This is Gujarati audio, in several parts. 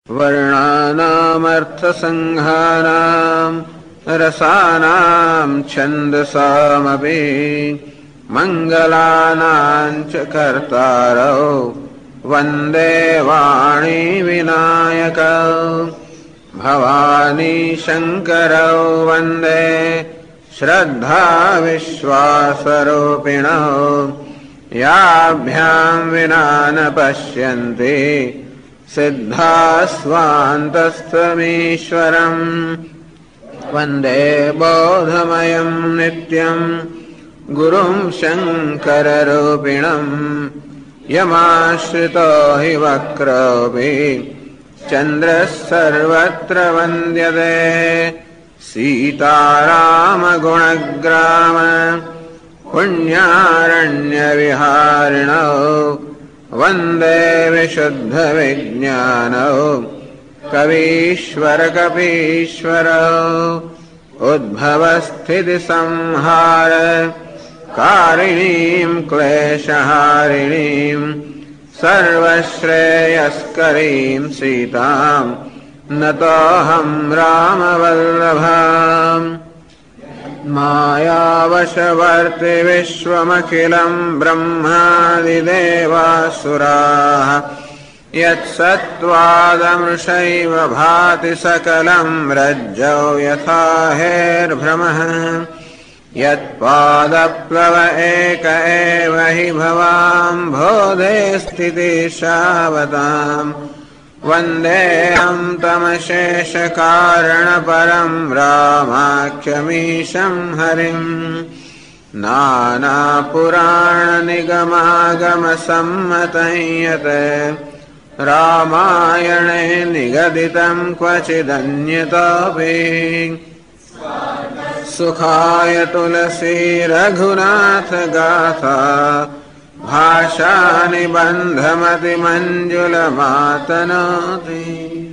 वर्णानामर्थसङ्घानाम् रसानाम् छन्दसामपि मङ्गलानाम् च कर्तारौ वन्दे वाणी विनायकौ भवानी शङ्करौ वन्दे श्रद्धा विश्वासरूपिणौ याभ्याम् विना न पश्यन्ति सिद्धास्वान्तस्थमीश्वरम् वन्दे बोधमयम् नित्यम् गुरुं शङ्कररूपिणम् यमाश्रितो हि वक्रोऽपि चन्द्रः सर्वत्र वन्द्यते सीतारामगुणग्राम पुण्यारण्यविहारिणौ वन्दे विशुद्धविज्ञानौ कवीश्वरकपीश्वरौ उद्भवस्थितिसंहार कारिणीम् क्लेशहारिणीम् सर्वश्रेयस्करीम् सीताम् नतोऽहम् रामवल्लभाम् मायावशवर्ति विश्वमखिलम् ब्रह्मादिदेवासुराः यत्सत्त्वादमृषैव भाति सकलम् रज्जौ यथा हेर्भ्रमः यत्पादप्लव एक एव हि भवाम् बोधे स्थितिशावताम् वन्देऽहम् तमशेषकारणपरम् रामाख्यमीशम् हरिम् नानापुराणनिगमागमसम्मतं यत् रामायणे निगदितम् क्वचिदन्यतोऽपि सुखाय तुलसी रघुनाथ गाथा भाषानिबन्धमतिमञ्जुलमातनोति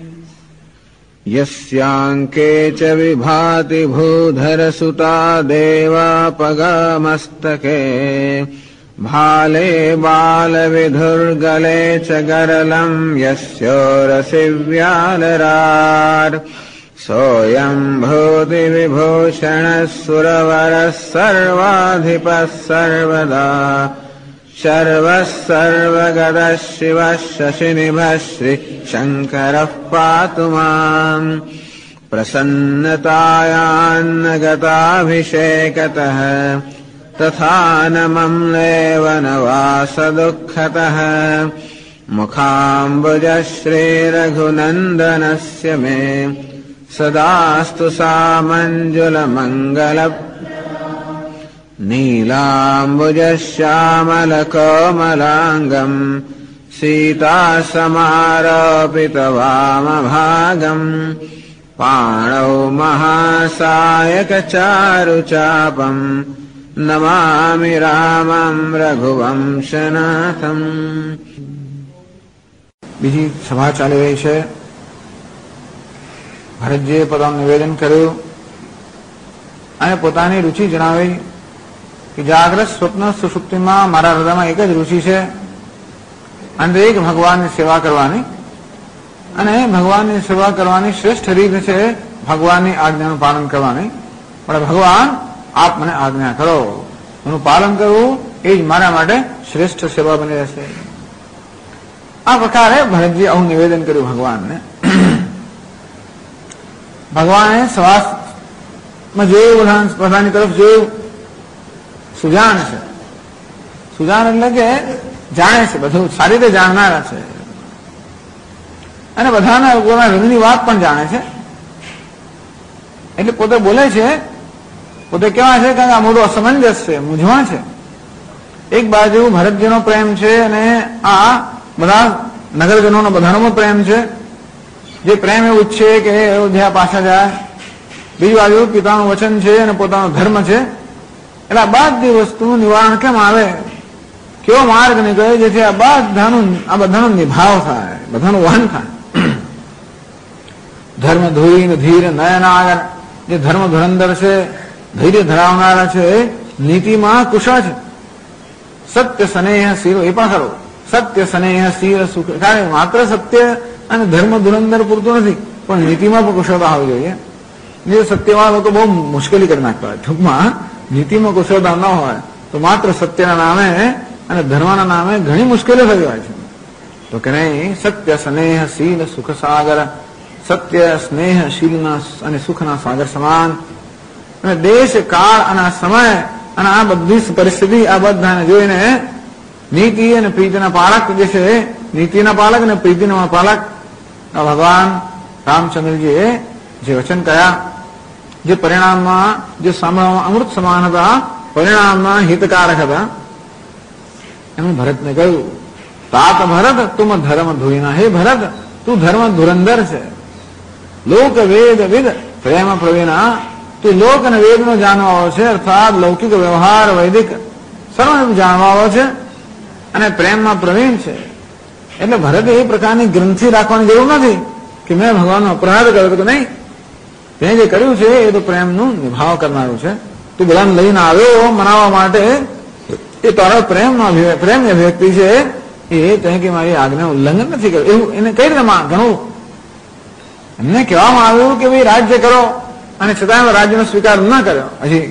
यस्याङ्के च विभाति भूधरसुता देवापगामस्तके भाले बालविधुर्गले च गरलम् यस्योरसि व्यालरार् सोऽयम् भूतिविभूषणः सुरवरः सर्वाधिपः सर्वदा शर्वः सर्वगतः शिवः शशिनिभः श्रीशङ्करः पातु माम् प्रसन्नतायान्नगताभिषेकतः तथा न मम्लेव न वासदुःखतः मुखाम्बुजः श्रीरघुनन्दनस्य मे सदास्तु सामञ्जुलमङ्गल नीलाम्बुजश्यामलकोमलाङ्गम् सीतासमारोपितवामभागम् पाणौ महासायकचारुचापम् नमामि रामम् रघुवंशनाथम्। બીજી સભા ચાલી રહી છે. ભરતજીએ પોતાનું નિવેદન કર્યું અને પોતાની રુચિ જણાવી કે જાગ્રત સ્વપ્ન સુષુપ્તિમાં મારા હૃદયમાં એક જ રુચિ છે અને એક ભગવાનની સેવા કરવાની અને ભગવાનની સેવા કરવાની શ્રેષ્ઠ રીત છે ભગવાનની આજ્ઞાનું પાલન કરવાની. પણ ભગવાન આપ મને આજ્ઞા કરો, એનું પાલન કરવું એ જ મારા માટે શ્રેષ્ઠ સેવા બની રહેશે. આ પ્રકારે ભરતજીએ આવું નિવેદન કર્યું ભગવાનને. ભગવાને શ્વાસમાં જોયું, બધાની તરફ જોયું. સુજાન છે. સુજાન એટલે કે જાણે છે, બધું સારી રીતે જાણનારા છે અને બધાના લોકોના હૃદયની વાત પણ જાણે છે. એટલે પોતે બોલે છે, પોતે કેવા છે કારણ કે આ મોટું અસમંજસ છે, મૂંઝવણ છે. એક બાજુ ભરતજીનો પ્રેમ છે અને આ બધા નગરજનોનો બધાનો પ્રેમ છે, જે પ્રેમ એવું છે કે અયોધ્યા પાછા જાય. બીજી બાજુ પિતાનું વચન છે અને પોતાનો ધર્મ છે. એટલે આ બધી વસ્તુનું નિવારણ કેમ આવે, કેવો માર્ગ નીકળે જેથી આ બધાનો નિભાવ થાય, બધાનું વહન થાય. ધર્મ ધુરીન ધીર નયનાગર, જે ધર્મ ધુરંધર છે, ધૈર્ય ધરાવનારા છે, નીતિમાં કુશળ છે. સત્ય સ્નેહ શીલ, એ પણ ખરો, સત્ય સ્નેહ શીલ સુખ. કારણ માત્ર સત્ય અને ધર્મ ધુરંધર પૂરતું નથી, પણ નીતિમાં પણ કુશળતા હોવી જોઈએ. જે સત્યવાળા લોકો બહુ મુશ્કેલી કરી નાખતા હોય. ટૂંકમાં નીતિમાં કુશળતા ન હોય તો માત્ર સત્યના નામે અને ધર્મના નામે ઘણી મુશ્કેલીઓ થઈ હોય છે. તો કે નહીં, સત્ય સ્નેહ શીલ સુખ સાગર, સત્ય સ્નેહ શીલના અને સુખના સાગર સમાન. અને દેશ કાળ અને સમય અને આ બધી પરિસ્થિતિ આ બધાને જોઈને નીતિ અને પ્રીતિના પાલક જે છે, નીતિના પાલક અને પ્રીતિના પાલક ભગવાન રામચંદ્રજીએ જે વચન કયા, જે પરિણામમાં જે સાંભળવામાં અમૃત સમાન હતા, પરિણામમાં હિતકારક હતા, એમણે ભરતને કહ્યું, તાત ભરત તુમ ધર્મ ધોઈના. હે ભરત, તું ધર્મ ધુરંધર છે. લોક વેદ વિદ પ્રેમ પ્રવીણા. તું લોક અને વેદનો જાણવાળો છે, અર્થાત લૌકિક વ્યવહાર વૈદિક સર્વ જાણવાળો છે અને પ્રેમમાં પ્રવીણ છે. એટલે ભરતે એ પ્રકારની ગ્રંથિ રાખવાની જરૂર નથી કે મેં ભગવાનનો અપરાધ કર્યો કે નહીં. તે જે કર્યું છે એ તો પ્રેમનું નિભાવ કરનારું છે. તું બધાને લઈને આવ્યો મનાવવા માટે, એ તારો પ્રેમની અભિવ્યક્તિ છે. એ તે કે મારી આજ્ઞા ઉલ્લંઘન નથી કર્યું એવું એને કઈ રીતે ઘણું એમને કહેવામાં આવ્યું કે ભાઈ રાજ્ય કરો, અને છતાં રાજ્યનો સ્વીકાર ન કર્યો હજી,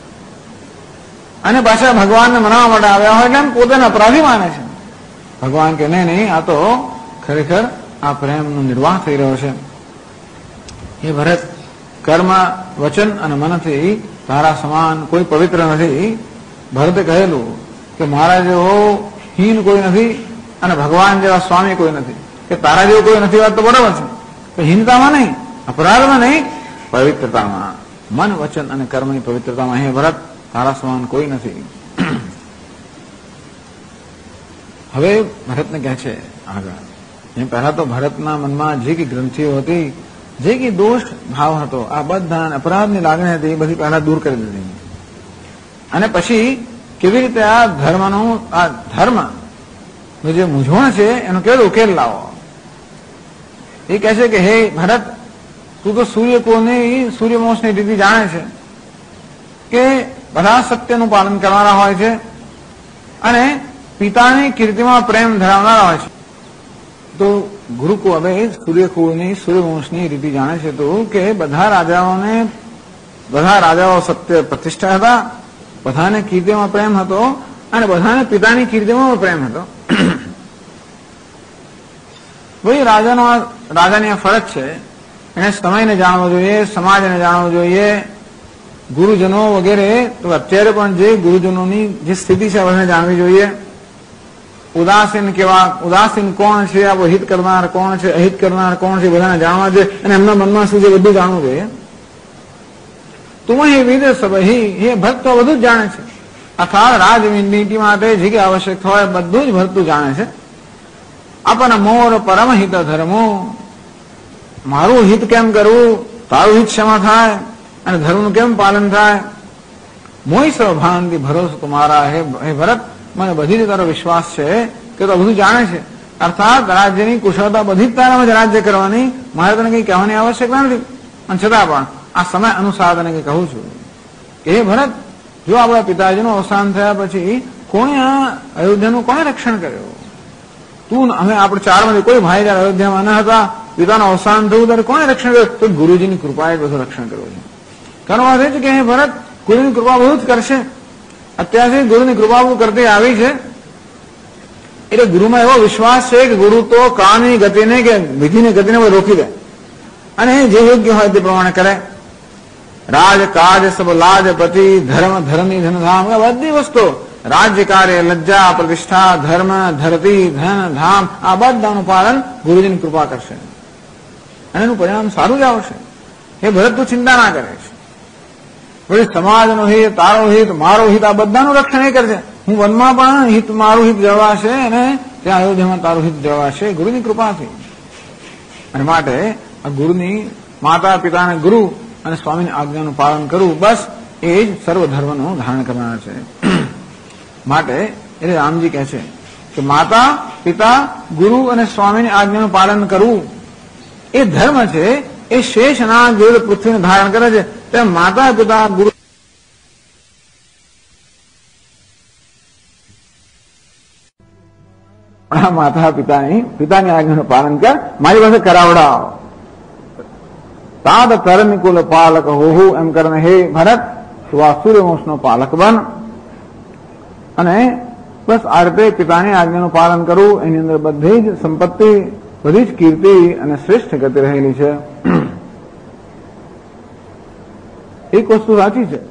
અને પાછા ભગવાનને મનાવવા માટે આવ્યા હોય એટલે પોતાને અપરાધી માને છે. ભગવાન કે નહીં, આ તો ખરેખર આ પ્રેમનો નિર્વાહ થઈ રહ્યો છે. એ ભરત, કર્મ વચન અને મનથી તારા સમાન કોઈ પવિત્ર નથી. ભરતે કહેલું કે મારા જેવો હીન કોઈ નથી અને ભગવાન જેવા સ્વામી કોઈ નથી, કે તારા જેવું કોઈ નથી. વાત તો બરાબર છે, તો હીનતામાં નહીં, અપરાધમાં નહીં, પવિત્રતામાં, મન વચન અને કર્મની પવિત્રતામાં. હે ભરત, તારા સમાન કોઈ નથી. હવે ભરતને કહે છે આગળ, એ પહેલા તો ભરતના મનમાં જે કઈ ગ્રંથિઓ હતી, જે કઈ દોષ ભાવ હતો, આ બધા અપરાધની લાગણી હતી, એ બધી પહેલા દૂર કરી દીધી. અને પછી કેવી રીતે આ ધર્મ જે મૂંઝવણ છે એનો કેવો ઉકેલ લાવો. એ કહે છે કે હે ભરત, તું તો સૂર્યવંશની રીતિ જાણે છે કે બધા સત્યનું પાલન કરનારા હોય છે અને પિતાની કીર્તિમાં પ્રેમ ધરાવનારા હોય છે. તો ગુરુકુળ હવે સૂર્યવંશની રીતિ જાણે છે તો કે બધા રાજાઓ સત્ય પ્રતિષ્ઠા હતા, બધાને કીર્તિમાં પ્રેમ હતો અને બધાને પિતાની કીર્તિમાં પ્રેમ હતો. ભાઈ રાજાની આ ફરજ છે, એને સમયને જાણવો જોઈએ, સમાજને જાણવો જોઈએ, ગુરુજનો વગેરે. તો અત્યારે પણ જે ગુરુજનોની જે સ્થિતિ છે બધાને જાણવી જોઈએ. ઉદાસીન કોણ છે, આ હિત કરનાર કોણ છે, અહિત કરનાર કોણ છે, બધાને જાણવા જોઈએ અને એમના મનમાં શું છે બધું જાણવું જોઈએ. તું એ વિદ સબહી, એ ભક્ત તો બધું જ જાણે છે. અર્થાત રાજનીતિ માટે જે કઈ આવશ્યક હોય બધું જ ભરતું જાણે છે. આપણા મોર પરમ હિત ધર્મો, મારું હિત કેમ કરવું, તારું હિત શેમાં થાય અને ધર્મનું કેમ પાલન થાય. મોઈ સ્વભાંતિ ભરોસો તમારા. હે ભરત, મને બધી જ તારો વિશ્વાસ છે કે તો બધું જાણે છે. અર્થાત રાજ્યની કુશળતા બધી જ તારામાં જ રાજ્ય કરવાની, મારે તને કઈ કહેવાની આવશ્યકતા નથી. અને છતાં પણ આ સમય અનુસાર તને કઈ કહું છું કે હે ભરત, જો આપણા પિતાજીનું અવસાન થયા પછી કોણે આ અયોધ્યાનું કોણે રક્ષણ કર્યું? તું અમે આપણે ચારમાંથી કોઈ ભાઈ જયારે અયોધ્યામાં ન હતા, પિતાનું અવસાન થયું ત્યારે કોણે રક્ષણ કર્યું? તો ગુરુજીની કૃપાએ બધું રક્ષણ કર્યું છે. કારણ વાત એ છે કે હે ભરત, ગુરુની કૃપા બધું જ કરશે. અત્યારથી ગુરુની કૃપા કરતી આવી છે એટલે ગુરુમાં એવો વિશ્વાસ છે કે ગુરુ તો કાળની ગતિને કે વિધિની ગતિને રોકી દે અને જે યોગ્ય હોય તે પ્રમાણે કરે. રાજ કાજ સબ લાજ પતિ, ધર્મ ધરની ધનધામ, બધી વસ્તુ રાજ્ય કાર્ય, લજ્જા, પ્રતિષ્ઠા, ધર્મ, ધરતી, ધન, ધામ, આ બધાનું પાલન ગુરુજીની કૃપા કરશે અને એનું પરિણામ સારું જ આવશે. એ ભરત તું ચિંતા ના કરે છે. વળી સમાજનું હિત, તારો હિત, મારો હિત, આ બધાનું રક્ષણ એ કરશે. હું વનમાં પણ હિત મારું હિત જળવાશે અને ત્યાં અયોધ્યામાં તારું હિત જળવાશે ગુરુની કૃપાથી. અને માટે આ ગુરુની માતા પિતાને ગુરુ અને સ્વામીની આજ્ઞાનું પાલન કરવું, બસ એ જ સર્વ ધર્મનું ધારણ કરનાર છે. માટે એટલે રામજી કહે છે કે માતા પિતા ગુરુ અને સ્વામીની આજ્ઞાનું પાલન કરવું એ ધર્મ છે. એ શેષ નાગ વિરુદ્ધ પૃથ્વીને ધારણ કરે છે. તેમ માતા પિતા ગુરુ તારા માતા પિતાની આજ્ઞાનું પાલન કર, મારી પાસે કરાવડાવ. તાદ તરનિકુલ પાલક હોહુ, એમ કરીને હે ભરત તું આ સૂર્યવંશનો પાલક બન. અને બસ આ રીતે પિતાની આજ્ઞાનું પાલન કરવું, એની અંદર બધી જ સંપત્તિ, બધી જ કીર્તિ અને શ્રેષ્ઠ ગતિ રહેલી છે. એક વસ્તુ સાચી છે,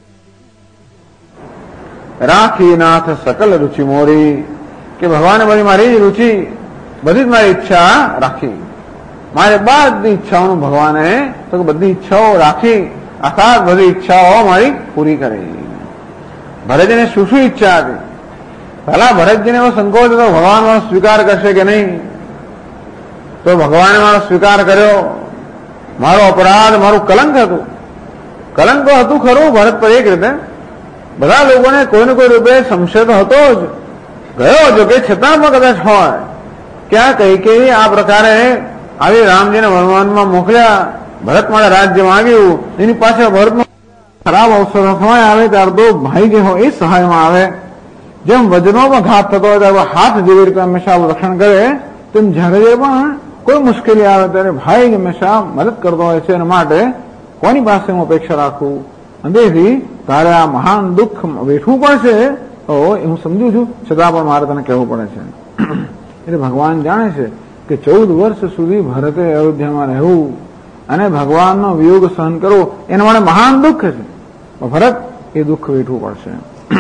રાખી નાથ સકલ રુચિ મોરી, કે ભગવાને બધી મારી રુચિ, બધી જ મારી ઈચ્છા રાખી. મારે બધી ઈચ્છાઓનું ભગવાને તો બધી ઈચ્છાઓ રાખી, અર્થાત બધી ઈચ્છાઓ મારી પૂરી કરી. ભરતજીને શું શું ઈચ્છા હતી? પહેલા ભરતજીને એવો સંકોચ હતો, ભગવાન મારો સ્વીકાર કરશે કે નહીં. તો ભગવાને મારો સ્વીકાર કર્યો. મારો અપરાધ, મારું કલંક હતું. કલંક તો હતું ખરું ભરત પર એક રીતે. બધા લોકોને કોઈને કોઈ રૂપે સંશય તો હતો જ, ગયો જો કે છતાં પણ કદાચ હોય કે આ કૈકેયી આ પ્રકારે આવી રામજીને વનવાસમાં મોકલ્યા, ભરત માટે રાજ્ય માંગ્યું, એની પાસે ભરતનો ખરાબ અવસર સમય આવે ત્યારે તો ભાઈ જે હોય એ સહાયમાં આવે. જેમ વજનોમાં ઘાત થતો હોય ત્યારે હાથ જેવી રીતે હંમેશા રક્ષણ કરે, તેમ જ્યારે પણ કોઈ મુશ્કેલી આવે ત્યારે ભાઈ હંમેશા મદદ કરતો હોય છે. એના માટે કોની પાસે હું અપેક્ષા રાખું? અંદેથી તારે આ મહાન દુઃખ વેઠવું પડશે, તો એ હું સમજુ છું, છતાં પણ મારે તને કહેવું પડે છે. એટલે ભગવાન જાણે છે કે 14 વર્ષ સુધી ભરતે અયોધ્યામાં રહેવું અને ભગવાનનો વિયોગ સહન કરવો એના માટે મહાન દુઃખ છે. ભરત એ દુઃખ વેઠવું પડશે.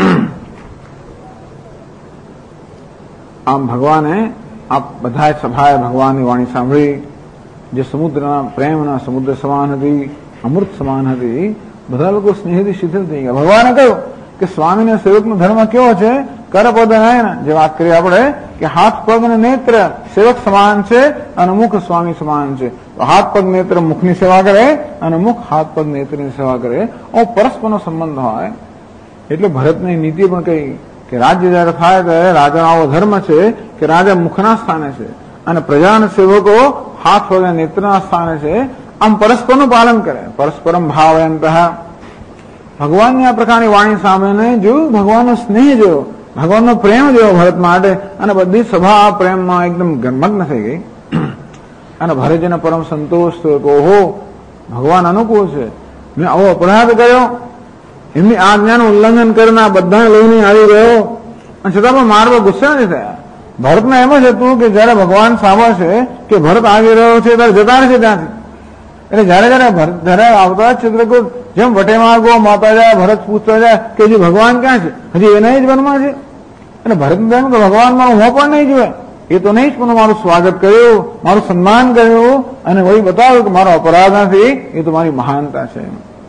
આમ ભગવાને આ બધા સભાએ ભગવાનની વાણી સાંભળી, જે સમુદ્રના પ્રેમના સમુદ્ર સમાન હતી, અમૃત સમાન હતી. બધા લોકો સ્નેહથી શિથિલ થઈ ગયા. ભગવાને કહ્યું કે સ્વામીને સેવકનો ધર્મ કેવો છે? કરપદ નયન, જે વાત કરી આપણે કે હાથ પગ અને નેત્ર સેવક સમાન છે અને મુખ સ્વામી સમાન છે. તો હાથ પગ નેત્ર મુખની સેવા કરે અને મુખ હાથ પગ નેત્રની સેવા કરે. પરસ્પરનો સંબંધ હોય. એટલે ભરતની નીતિ પણ કહી કે રાજ્ય જયારે થાય ત્યારે રાજાનો આવો ધર્મ છે કે રાજા મુખના સ્થાને છે અને પ્રજાના સેવકો હાથ પગ અને નેત્રના સ્થાને છે. આમ પરસ્પરનું પાલન કરે. પરસ્પરમ ભાવયંતઃ. ભગવાનની આ પ્રકારની વાણી સાંભળીને જોયું, ભગવાનનો સ્નેહ જોયો, ભગવાનનો પ્રેમ જોયો ભરત માટે, અને બધી સભા આ પ્રેમમાં એકદમ મગ્ન થઈ ગઈ. અને ભરતજીને પરમ સંતોષ થયો કે ઓહો, ભગવાન અનુકૂળ છે. મેં આવો અપરાધ કર્યો, એમની આજ્ઞાનું ઉલ્લંઘન કરીને આ બધા લઈને આવી ગયો, અને છતાં પણ મારા પર ગુસ્સા નથી થયા. ભરતને એમ જ હતું કે જયારે ભગવાન સાંભળશે કે ભરત આવી રહ્યો છે ત્યારે જતા રહેશે ત્યાંથી. એટલે જયારે આવતા ચિત્રકૂટ જેમ વટેમાર્ગો માતા જાય, ભરત પૂછતા જાય કે હજી ભગવાન ક્યાં છે? હજી એના જ વનમાં છે. અને ભરત એમ કે ભગવાન મારું મોં પણ નહીં જોવે, એ તો નહીં જ પણ મારું સ્વાગત કર્યું, મારું સન્માન કર્યું અને વળી બતાવ્યું કે મારો અપરાધ નથી, એ તો મારી મહાનતા છે.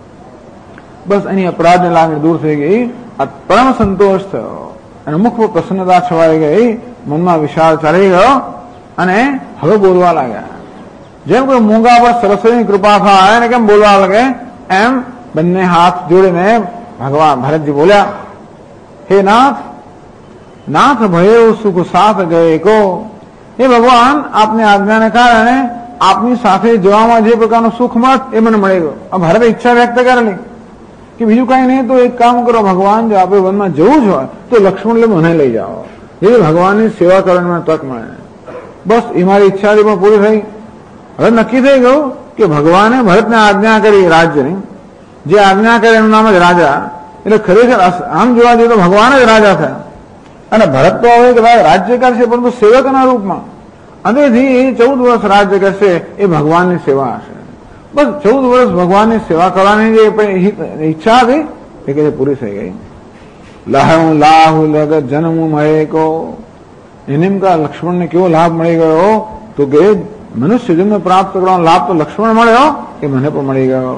બસ એની અપરાધની લાગણી દૂર થઈ ગઈ. આ પરમ સંતોષ થયો અને મુખ પર પ્રસન્નતા છવાઈ ગઈ, મનમાં વિશાળ ચાલી ગયો અને હવે બોલવા લાગ્યા. જેમ કોઈ મૂંગા પર સરસ્વતીની કૃપા થાય અને કેમ બોલવા લાગે, એમ બંને હાથ જોડીને ભગવાન ભરતજી બોલ્યા, હે નાથ, નાથ ભયો સુખ સાથ ગયે કો. હે ભગવાન, આપની આજ્ઞાને કારણે આપની સાથે જવામાં જે પ્રકારનું સુખ મળત એ મને મળી ગયો. આ ભરતે ઈચ્છા વ્યક્ત કરેલી કે બીજું કઈ નહીં તો એક કામ કરો ભગવાન, જો આપણે વનમાં જવું જ હોય તો લક્ષ્મણ મને લઈ જાઓ, એ ભગવાનની સેવા કરવાની મને તક મળે. બસ એ મારી ઈચ્છાથી પણ પૂરી થઈ. હવે નક્કી થઈ ગયું કે ભગવાને ભરતને આજ્ઞા કરી રાજ્યની, જે આજ્ઞા કરે એનું નામ જ રાજા. એટલે ખરેખર આમ જોવા જઈએ તો ભગવાન જ રાજા થયા અને ભરત તો હવે કદાચ રાજ્ય કરશે પરંતુ સેવકના રૂપમાં. અંતેથી એ 14 વર્ષ રાજ્ય કરશે, એ ભગવાનની સેવા હશે. બસ 14 વર્ષ ભગવાનની સેવા કરવાની જે ઈચ્છા હતી એ કે પૂરી થઈ ગઈ. લહુ લાહુ લગ જન્મ મળે કો. એને એમ કે લક્ષ્મણને કેવો લાભ મળી ગયો? તો કે મનુષ્ય જન્મ પ્રાપ્ત કરવાનો લાભ તો લક્ષ્મણ મળ્યો, એ મને પણ મળી ગયો.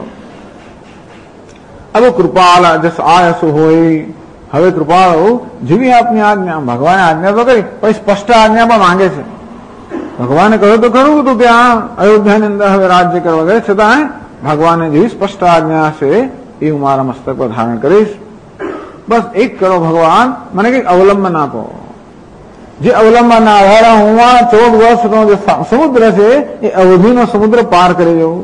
હવે કૃપાલ જસ આયસુ હોય. હવે કૃપાળુ જેવી આપની આજ્ઞા, ભગવાને આજ્ઞા તો કરી પછી સ્પષ્ટ આજ્ઞા પણ માંગે છે. ભગવાને કહ્યું તો ખરું હતું કે આ અયોધ્યાની અંદર હવે રાજ્ય કરવા ગયે, છતાં ભગવાને જેવી સ્પષ્ટ આજ્ઞા હશે એ હું મારા મસ્તક પર ધારણ કરીશ. બસ એક કરો ભગવાન, મને કઈક અવલંબન આપો. જે અવલંબનના આધારે હું આ 14 વર્ષનો જે સમુદ્ર છે એ અવધિનો સમુદ્ર પાર કરી જવું.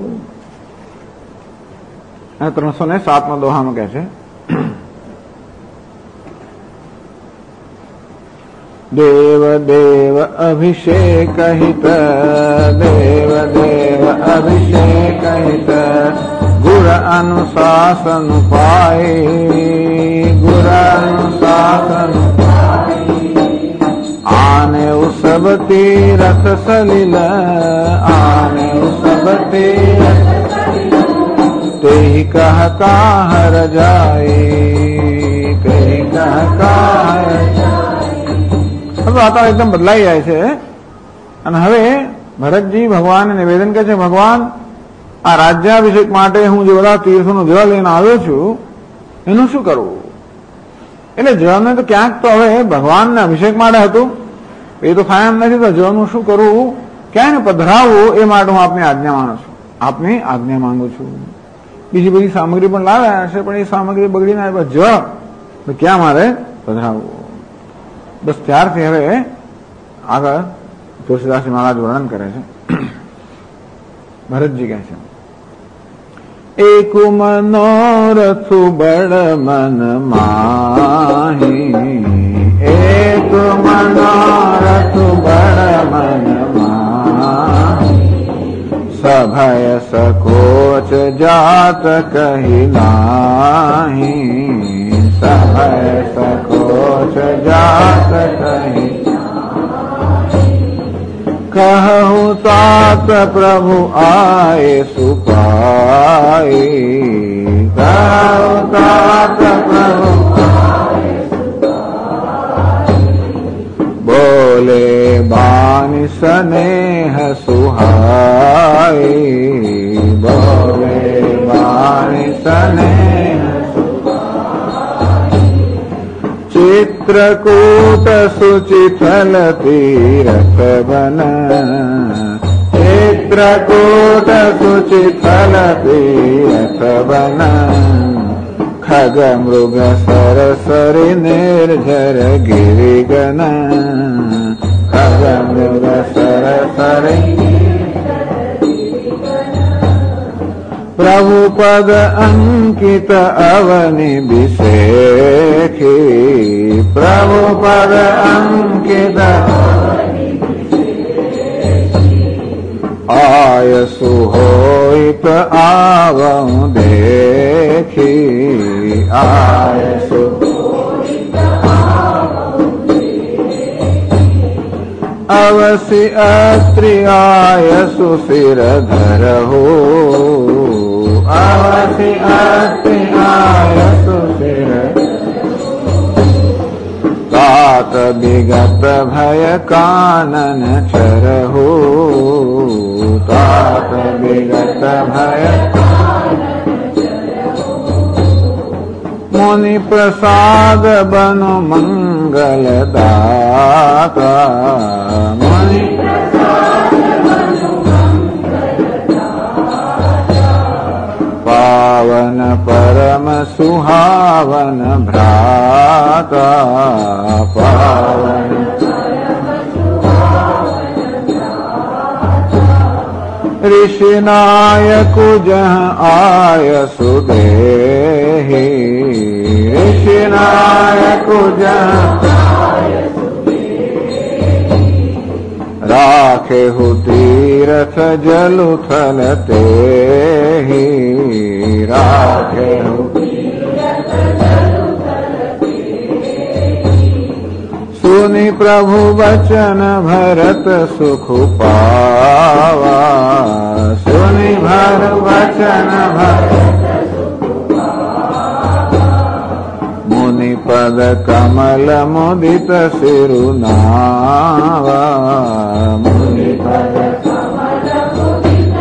અને 307માં દોહામાં કહે છે, देव देव अभिषेक हित, देव देव अभिषेक हित, गुर अनुशासन पाए, गुर अनुशासन आने सब तीरथ सलिल, आने सब तीरथ तेहि कह काहर जाए, तेहि कह काहर जाए। હવે વાતાવરણ એકદમ બદલાઈ જાય છે અને હવે ભરતજી ભગવાનને નિવેદન કરે છે, ભગવાન આ રાજ્યાભિષેક માટે હું જે બધા તીર્થોનું જળ લઈને આવ્યો છું એનું શું કરવું? એટલે જળને તો ક્યાંક તો હવે ભગવાનના અભિષેક માટે હતું, એ તો થાય એમ નથી, તો જળનું શું કરવું, ક્યાંને પધરાવવું, એ માટે હું આપની આજ્ઞા માનું છું, આપની આજ્ઞા માંગુ છું. બીજી બધી સામગ્રી પણ લાવ્યા હશે, પણ એ સામગ્રી બગડી ના આવે, જળ તો ક્યાં મારે પધરાવવું? બસ ત્યારથી હવે આગળ તુલસીદાસજી મહારાજ વર્ણન કરે છે. ભરતજી કહે છે, એક મનોરથ બળ મન માહી, એક મનોરથ બળ મન માહી, સભય સકોચ જાત કહી નાહી, સભય સકોચ જાત કહી कहूँ तात प्रभु आए सुपाए, कहूँ तात प्रभु आए सुपाए, बोले बानी स्नेह सुहाए, बोले बानी स्नेह चित्रकूट सुचिथल तीरथ बन, चित्रकूट सुचिथल तीरथ बन, खग मृग सरसरि निर्झर गिरिगन, खग मृग सरसरि प्रभु पद अंकित अवनि विषेखी, प्रभु पद अंकित आयसु होइत आवं देखी, आयसु अवसि अत्रि आयसु सिर धरहु, अवसि अत्रि आयसु सिर, तात विगत भय कानन चरहु, तात विगत भय मुनि प्रसाद बनु मंगल दाता, मुनि प्रसाद बनु मंगल दाता, पावन परम सुहावन भ्राता, पावन ऋषि नायक जह आयसु देहि, ऋषि नायक जह राखे हु तीरथ जलु थल तेहि, राखे हु सुनि प्रभु वचन भरत सुख पावा, सुनि भर वचन भरत मुनि पद कमल मुदित सिरुनावा, मुनि पद कमल मुदित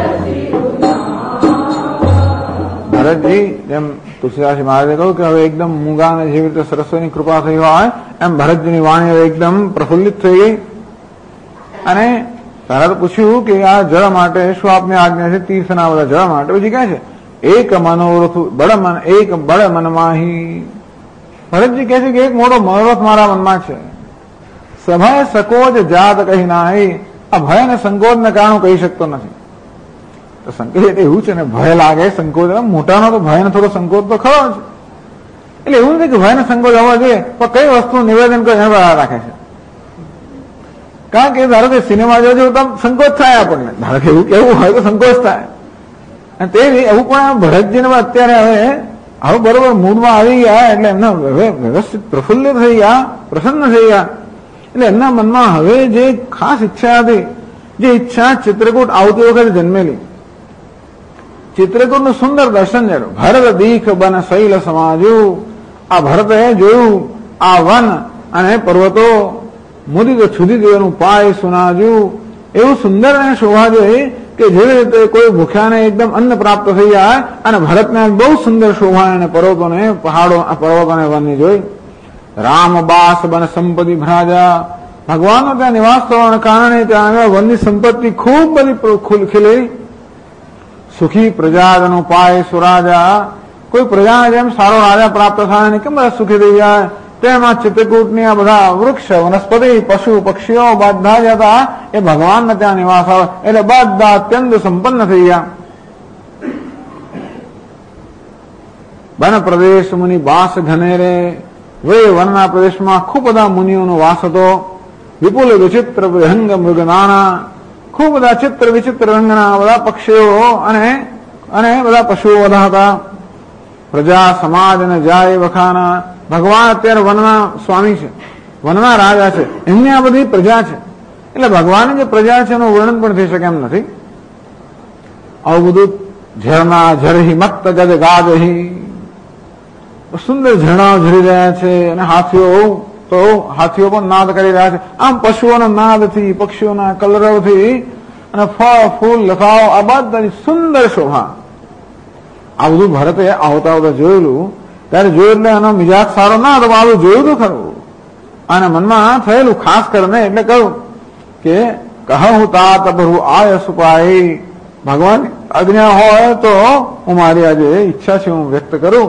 सिरुनावा। ભરતજી જેમ તુલસીદાસજી મહારાજે કહ્યું કે હવે એકદમ મૂંગાને જેવી રીતે સરસ્વતીની કૃપા થઈ હોય એમ ભરતજીની વાણી હવે એકદમ પ્રફુલ્લિત થઈ ગઈ અને તરત પૂછ્યું કે આ જળ માટે શું આપની આજ્ઞા છે? તીર્થના બધા જળ માટે. પછી કહે છે એક મનોરથ બળ મન, એક બળ મનમાહી. ભરતજી કહે છે કે એક મોટો મનોરથ મારા મનમાં છે, સભય સકોચ જાત કહી નાહી. આ ભય અને સંકોચને કારણે કહી શકતો નથી. તો સંકોચ એટલે એવું છે ને, ભય લાગે સંકોચ, મોટાનો તો ભય ને થોડો સંકોચ તો ખરો છે. એટલે એવું નથી કે ભય ને સંકોચ હોવા જોઈએ, પણ કઈ વસ્તુ નિવેદન કરે એના રાખે છે. કારણ કે ધારો કે સિનેમા જોજો તો સંકોચ થાય આપણને, ધારો કે એવું કેવું હોય તો સંકોચ થાય. અને તે એવું પણ ભરતજીને અત્યારે હવે બરોબર મૂડમાં આવી ગયા, એટલે એમના હવે વ્યવસ્થિત પ્રફુલ્લિત થઈ ગયા, પ્રસન્ન થઈ ગયા. એટલે એમના મનમાં હવે જે ખાસ ઈચ્છા હતી, જે ઈચ્છા ચિત્રકૂટ આવતી વખતે જન્મેલી, ચિત્રકૂટનું સુંદર દર્શન જેવું. ભરત દીખ બન શૈલ સમાજુ, આ ભરતે જોયું આ વન અને પર્વતો, મુદિત છુદી દેવાનું પાય સુનાજુ, એવું સુંદર અને શોભા જોઈ કે જેવી રીતે કોઈ ભૂખ્યાને એકદમ અન્ન પ્રાપ્ત થઈ જાય, અને ભરતને બહુ સુંદર શોભા અને પર્વતોને પર્વતોને વનની જોઈ. રામ બાસ બન સંપત્તિ ભરાજા, ભગવાનનો ત્યાં નિવાસ થવાના કારણે ત્યાં આગળ વનની સંપત્તિ ખૂબ બધી ખીલી. સુખી પ્રજાજનો પાય સુરાજા, કોઈ પ્રજાને જેમ સારો રાજા પ્રાપ્ત થાય ને કેમ બધા સુખી થઈ જાય, તેમાં ચિત્રકૂટની આ બધા વૃક્ષ વનસ્પતિ પશુ પક્ષીઓ બધા જતા એ ભગવાનને ત્યાં નિવાસ આવે, એટલે બધા અત્યંત સંપન્ન થઈ ગયા. વન પ્રદેશ મુનિ બાસ ઘનેરે, વે વનના પ્રદેશમાં ખૂબ બધા મુનિઓનો વાસ હતો. વિપુલ વિચિત્ર વિહંગ મૃગનાના, ખૂબ બધા ચિત્ર વિચિત્ર રંગના બધા પક્ષીઓ અને બધા પશુઓ બધા હતા. પ્રજા સમાજ અને જાય વખાના, ભગવાન અત્યારે વનના સ્વામી છે, વનના રાજા છે, એમની આ બધી પ્રજા છે. એટલે ભગવાનની જે પ્રજા છે એનું વર્ણન પણ થઈ શકે એમ નથી. આવું બધું ઝરણા ઝરહી મક્ત ગજ ગાજહી, સુંદર ઝરણાઓ ઝરી રહ્યા છે, અને હાથીઓ પણ નાદ કરી રહ્યા છે. આમ પશુઓના નાદથી, પક્ષીઓના કલરવથી, અને ફળ ફૂલ લતાઓ આ બધાની સુંદર શોભા. આ બધું ભરતે આવતા આવતા જોયેલું, ત્યારે જોયું એટલે એનો મિજાજ સારો ના હતો, આવું જોયું તો ખરું, અને મનમાં થયેલું ખાસ કરીને એટલે કહ્યું કે કહું તાત પ્રભુ આય સુપાઈ, ભગવાન આજ્ઞા હોય તો હું મારી આજે ઈચ્છા છે હું વ્યક્ત કરું.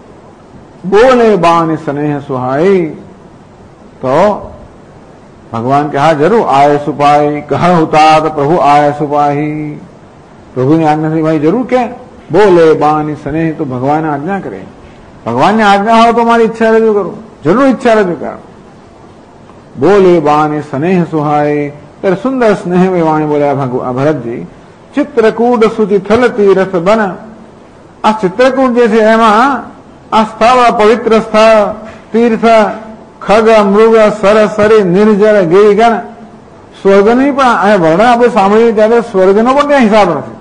બોલે બાની સ્નેહ સુહાઈ, તો ભગવાન કે હા જરૂર આય સુપાઈ, કહું તાત પ્રભુ આય સુપાઈ, પ્રભુની આજ્ઞાથી ભાઈ જરૂર કે બોલે બાની સ્નેહ, તો ભગવાન આજ્ઞા કરે. ભગવાનની આજ્ઞા હોય તો મારી ઈચ્છા રજૂ કરું, જરૂર ઈચ્છા રજૂ કર. બોલે બાની સ્નેહ સુહાઈ, ત્યારે સુંદર સ્નેહ વાણી બોલ્યા ભરતજી. ચિત્રકૂટ સુચિ થલ તીરથ બન, આ ચિત્રકૂટ જે છે એમાં આ સ્થળ પવિત્ર સ્થળ, તીર્થ, ખગ મૃગ સરસરી નિર્જર ગિરિગણ, સ્વર્ગની પણ વર્ણન આપણે સાંભળીએ ત્યારે સ્વર્ગનો પણ ત્યાં હિસાબ નથી.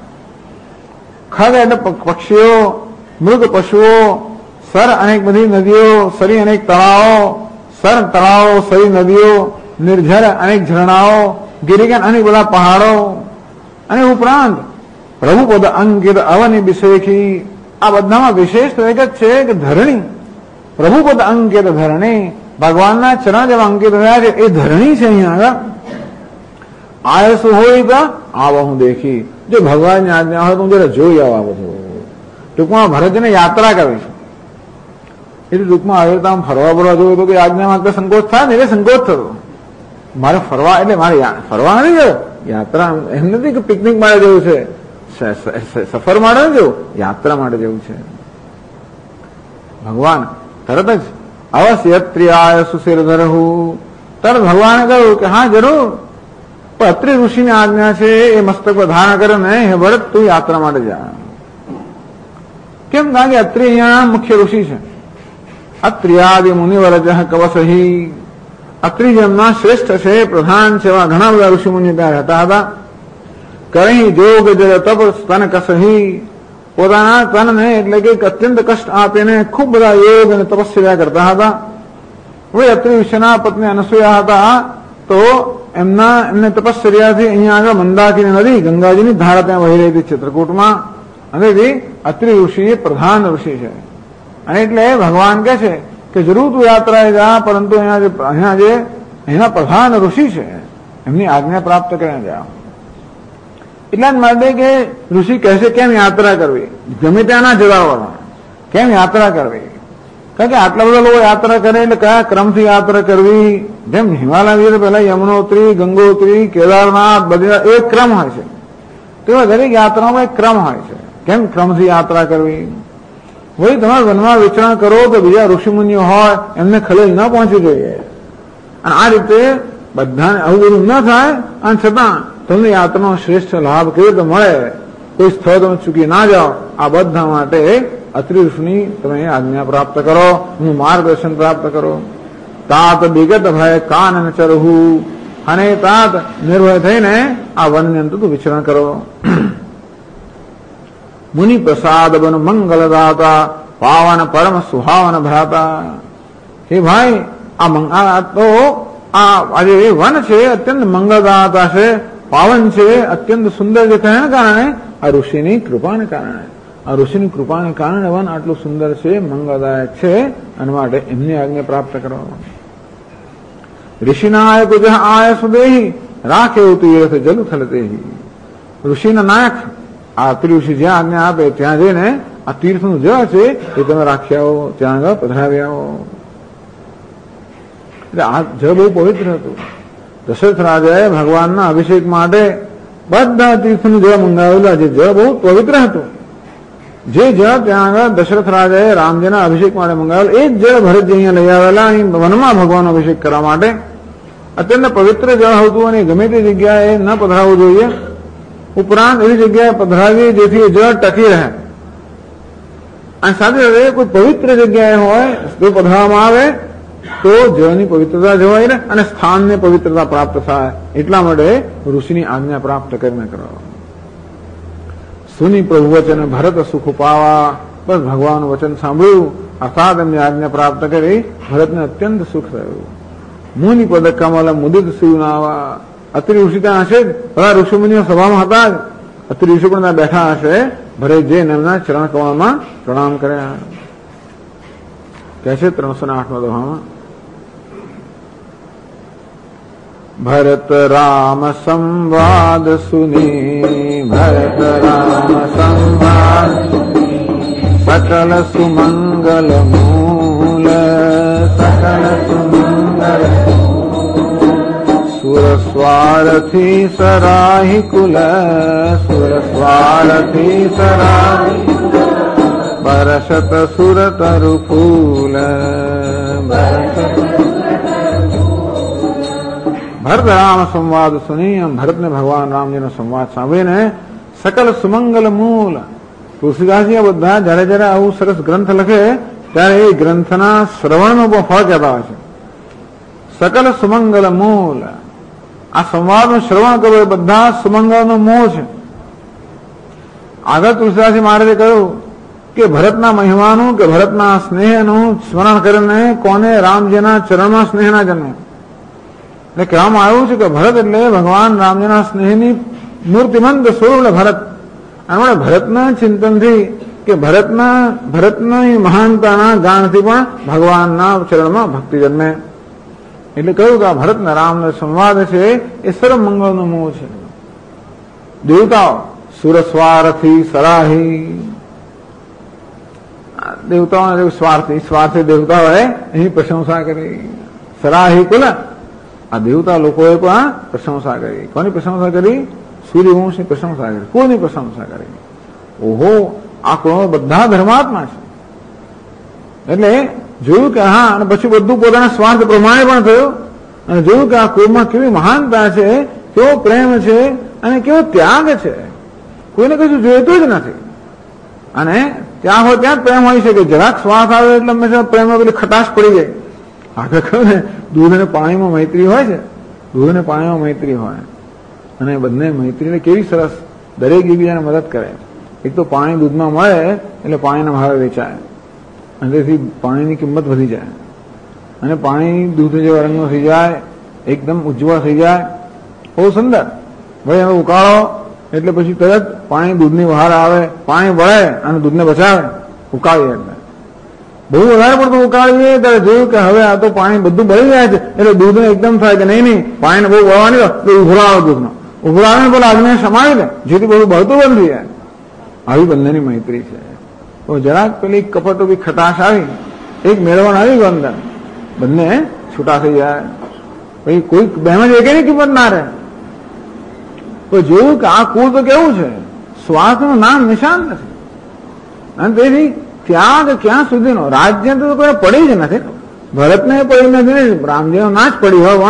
ખગ એટલે પક્ષીઓ, મૃગ પશુઓ, સર અનેક બધી નદીઓ, સરી અનેક તળાવો, સર તળાવો સરી નદીઓ, નિર્ઝર અનેક ઝરણાઓ, ગિરિગણ અનેક બધા પહાડો, અને ઉપરાંત પ્રભુપદ અંકિત અવની વિશેખી, આ બધામાં વિશેષ તો એક જ છે કે ધરણી, પ્રભુપદ અંકિત ધરણી, ભગવાનના ચરણ જેવા અંકિત રહ્યા છે એ ધરણી છે. અહીંયા આગળ આયસુ હોય તો આવા હું દેખી, જો ભગવાનની આજ્ઞા હોય તો હું જરા જોઈ આવા બધું. ટૂંકમાં ભરતજીને યાત્રા કરવી છે, એટલે ટૂંકમાં હવે તો આમ ફરવા જોયું તો કે આજ્ઞામાં તો સંકોચ થાય ને, એટલે સંકોચ થતો. મારે ફરવા એટલે મારે ફરવા નથી જવું, યાત્રા એમ નથી કે પિકનિક માટે જવું છે, સફર માટે નથી જવું, યાત્રા માટે જવું છે. ભગવાન તરત જ અવશ્યત્રિયાય સુશિરધરહુ, તરત ભગવાને કહ્યું કે હા જરૂર, પણ અત્રિ ઋષિની આજ્ઞા છે એ મસ્તક પર ધારણ કરે ને, હે ભરત તું યાત્રા માટે જા. કેમ? કારણ કે અત્રિ અહીંયા મુખ્ય ઋષિ છે. અત્રિયાદિ મુનિવરજ કવસહી, અત્રિ જેમના શ્રેષ્ઠ છે, પ્રધાન છે, એવા ઘણા બધા ઋષિ મુનિ ત્યાં રહેતા હતા. કરી જોગ જલ તપ સ્તન કસહી, પોતાના તનને એટલે કે અત્યંત કષ્ટ આપીને ખૂબ બધા યોગ અને તપસ્યા કરતા હતા. હવે અત્રિ વિષયના પત્ની અનસૂયા હતા, તો એમને તપસ્યાથી અહીંયા આગળ મંદાકિની નદી ગંગાજીની ધારા ત્યાં વહી રહી હતી ચિત્રકૂટમાં, અને અત્રિ ઋષિ એ પ્રધાન ઋષિ છે. અને એટલે ભગવાન કહે છે કે જરૂર તું યાત્રાએ જા, પરંતુ અહીંયા જે એના પ્રધાન ઋષિ છે એમની આજ્ઞા પ્રાપ્ત કરીને જા. એટલા જ માટે કે ઋષિ કહેશે કેમ યાત્રા કરવી, ગમે ત્યાં ના જવાવાળા, કેમ યાત્રા કરવી? કારણ કે આટલા બધા લોકો યાત્રા કરે એટલે કયા ક્રમથી યાત્રા કરવી? જેમ હિમાલય પહેલા યમનોત્રી, ગંગોત્રી, કેદારનાથ બધા એક ક્રમ હોય છે, તેવા દરેક યાત્રામાં એક ક્રમ હોય છે. કેમ ક્રમથી યાત્રા કરવી? વળી તમે વનમાં વિચરણ કરો તો બીજા ઋષિમુનિઓ હોય એમને ખલેલ ન પહોંચવી જોઈએ. અને આ રીતે બધાને આવું બધું ન થાય અને છતાં તમને યાત્રાનો શ્રેષ્ઠ લાભ કેવી રીતે મળે, કોઈ સ્થળ તમે ચૂકી ના જાઓ, આ બધા માટે અત્રિ ઋષિની તમે આજ્ઞા પ્રાપ્ત કરો, હું માર્ગદર્શન પ્રાપ્ત કરો. તાત વિગત ભય કાનન ચરહુ, અને તાત નિર્ભય થઈને આ વનની અંદર તું વિચરણ કરો. મુનિ પ્રસાદ બન મંગલદાતા, પાવન પરમ સુહાવન ભ્રાતા. હે ભાઈ, આ તો આજે એ વન છે અત્યંત મંગલદાતા છે, પાવન છે, અત્યંત સુંદર છે. તેના કારણે આ ઋષિની કૃપાને કારણે, આ ઋષિની કૃપાને કારણે વન આટલું સુંદર છે, મંગળદાયક છે, અને માટે એમની આજ્ઞા પ્રાપ્ત કરો. ઋષિનાયક આય સુદેહી, રાખે તીર્થ જલ થલતેહી. ઋષિના નાયક આ અત્રિ ઋષિ જ્યાં આજ્ઞા આપે ત્યાં જઈને આ તીર્થનું જળ છે એ તમે રાખ્યા આવો, ત્યાં આગળ પધરાવી આવો. એટલે આ જળ બહુ પવિત્ર હતું. દશરથ રાજાએ ભગવાનના અભિષેક માટે બધા તીર્થનું જળ મંગાવેલું. જે જળ બહુ પવિત્ર હતું, જે જળ ત્યાં આગળ દશરથ રાજાએ રામજીના અભિષેક માટે મંગાવેલું, એ જ જળ ભરતજી અહીંયા લઈ આવેલા અહીં વનમાં ભગવાનનો અભિષેક કરવા માટે. અત્યંત પવિત્ર જળ હતું અને ગમે તે જગ્યાએ ન પધરાવવું જોઈએ. ઉપરાંત એવી જગ્યાએ પધરાવીએ જેથી જળ ટકી રહે. અને સાથે સાથે કોઈ પવિત્ર જગ્યાએ હોય જો પધરાવવામાં આવે તો જળની પવિત્રતા જળવાઈ રહે અને સ્થાનને પવિત્રતા પ્રાપ્ત થાય. એટલા માટે ઋષિની આજ્ઞા પ્રાપ્ત કરીને કરો. સુની પ્રભુ વચન ભરત સુખ પાવા, બસ ભગવાનનું વચન સાંભળ્યું અર્થાત એમની આજ્ઞા પ્રાપ્ત કરી ભરતને અત્યંત સુખ થયું. મુનિ પદ કમલ મુદિત શિવનાવા. અત્રિ ઋષિ ત્યાં હશે જ, બધા ઋષિમુનિઓ સભામાં હતા જ. અત્રિ ઋષિ પણ ત્યાં બેઠા હશે. ભરત જઈને એમના ચરણ કમળમાં પ્રણામ કર્યા. કહે છે 308 દોહામાં, ભરત રામ સંવાદ સુની, ભરત રામ સંવાદ સકલ સુમંગલ મૂલ, સકલ સુમંગલ સુર સ્વારથી સરાહી કુલ, સુર સ્વારથી સરાહી બરસત સુર તરુ ફૂલ, બરસત. ભરત રામ સંવાદ સુની, ભરતને ભગવાન રામજીનો સંવાદ સાંભળીને સકલ સુમંગલ મૂલ. તુલસીદાસજી બધા જયારે જયારે આવું સરસ ગ્રંથ લખે ત્યારે એ ગ્રંથના શ્રવણનો બહુ ફળ કહેતા હોય છે. સકલ સુમંગલ મૂલ, આ સંવાદનું શ્રવણ કરવું એ બધા સુમંગલનો મૂળ છે. આગળ તુલસીદાસજી મહારાજે કહ્યું કે ભરતના મહિમાનું કે ભરતના સ્નેહનું સ્મરણ કરીને કોને રામજીના ચરણમાં સ્નેહ ના જન્મે. એટલે કહેવામાં આવ્યું છે કે ભરત એટલે ભગવાન રામજીના સ્નેહની મૂર્તિમંત સ્વરૂપ ભરત. અને ભરતના ચિંતનથી કે ભરતની મહાનતાના ગાનથી પણ ભગવાનના ચરણમાં ભક્તિ જન્મે. એટલે કહ્યું કે આ ભરતના રામનો સંવાદ છે એ સર્વ મંગળનો મૂળ છે. દેવતાઓ સુરસ્વારથી સરાહી, દેવતાઓને સ્વાર્થી દેવતાઓએ એની પ્રશંસા કરી. સરાહી કુલ, આ દેવતા લોકોએ પણ પ્રશંસા કરી. કોની પ્રશંસા કરી? સૂર્યવંશની પ્રશંસા કરી, કુળની પ્રશંસા કરી. ઓહો, આ કુળો બધા ધર્માત્મા છે. એટલે જોયું કે હા, અને પછી બધું પોતાના સ્વાર્થ પ્રમાણે પણ થયું અને જોયું કે આ કુળમાં કેવી મહાનતા છે, કેવો પ્રેમ છે અને કેવો ત્યાગ છે. કોઈને કશું જોઈતું જ નથી. અને ત્યાં હોય ત્યાં જ પ્રેમ હોય છે કે જરાક સ્વાર્થ આવે એટલે હંમેશા પ્રેમમાં પેલી ખટાશ પડી જાય. આગળ કહ્યું ને, દૂધ અને પાણીમાં મૈત્રી હોય છે, દૂધ અને પાણીમાં મૈત્રી હોય અને બંને મૈત્રીને કેવી સરસ, દરેક એકબીજાને મદદ કરે. એક તો પાણી દૂધમાં મળે એટલે પાણીના ભાવે વેચાય અને તેથી પાણીની કિંમત વધી જાય અને પાણી દૂધ જેવા રંગનો થઈ જાય, એકદમ ઉજ્જવળ થઈ જાય, બહુ સુંદર. ભાઈ હવે ઉકાળો એટલે પછી તરત પાણી દૂધની બહાર આવે, પાણી વળે અને દૂધને બચાવે. ઉકાળીએ એટલે બહુ વધારે પડતું ઉકાળીએ ત્યારે જોયું કે હવે આ તો પાણી બધું બળી જાય છે એટલે દૂધને એકદમ થાય કે નહીં પાણીને બહુ બળવાની દો તો ઉભરાવે દૂધનો, ઉભરાવીને પેલા આગને સમાવી દે જેથી બધું બળતું બંધ થઈ જાય. આવી બંનેની મૈત્રી છે. તો જરાક પેલી કપટો બી ખટાશ આવી, એક મેળવણ આવી ગયો અંદર, બંને છૂટા થઈ જાય. પછી કોઈ બેમાં એકેની કિંમત ના રહે. તો જોયું કે આ કુળ તો કેવું છે, સ્વાર્થનું નામ નિશાન નથી. અને તેથી ત્યાગ ક્યાં સુધીનો, રાજ્ય તો કોઈ પડી જ નથી. ભરતને પડી નથી, રામજીનો ના જ પડી હોય પણ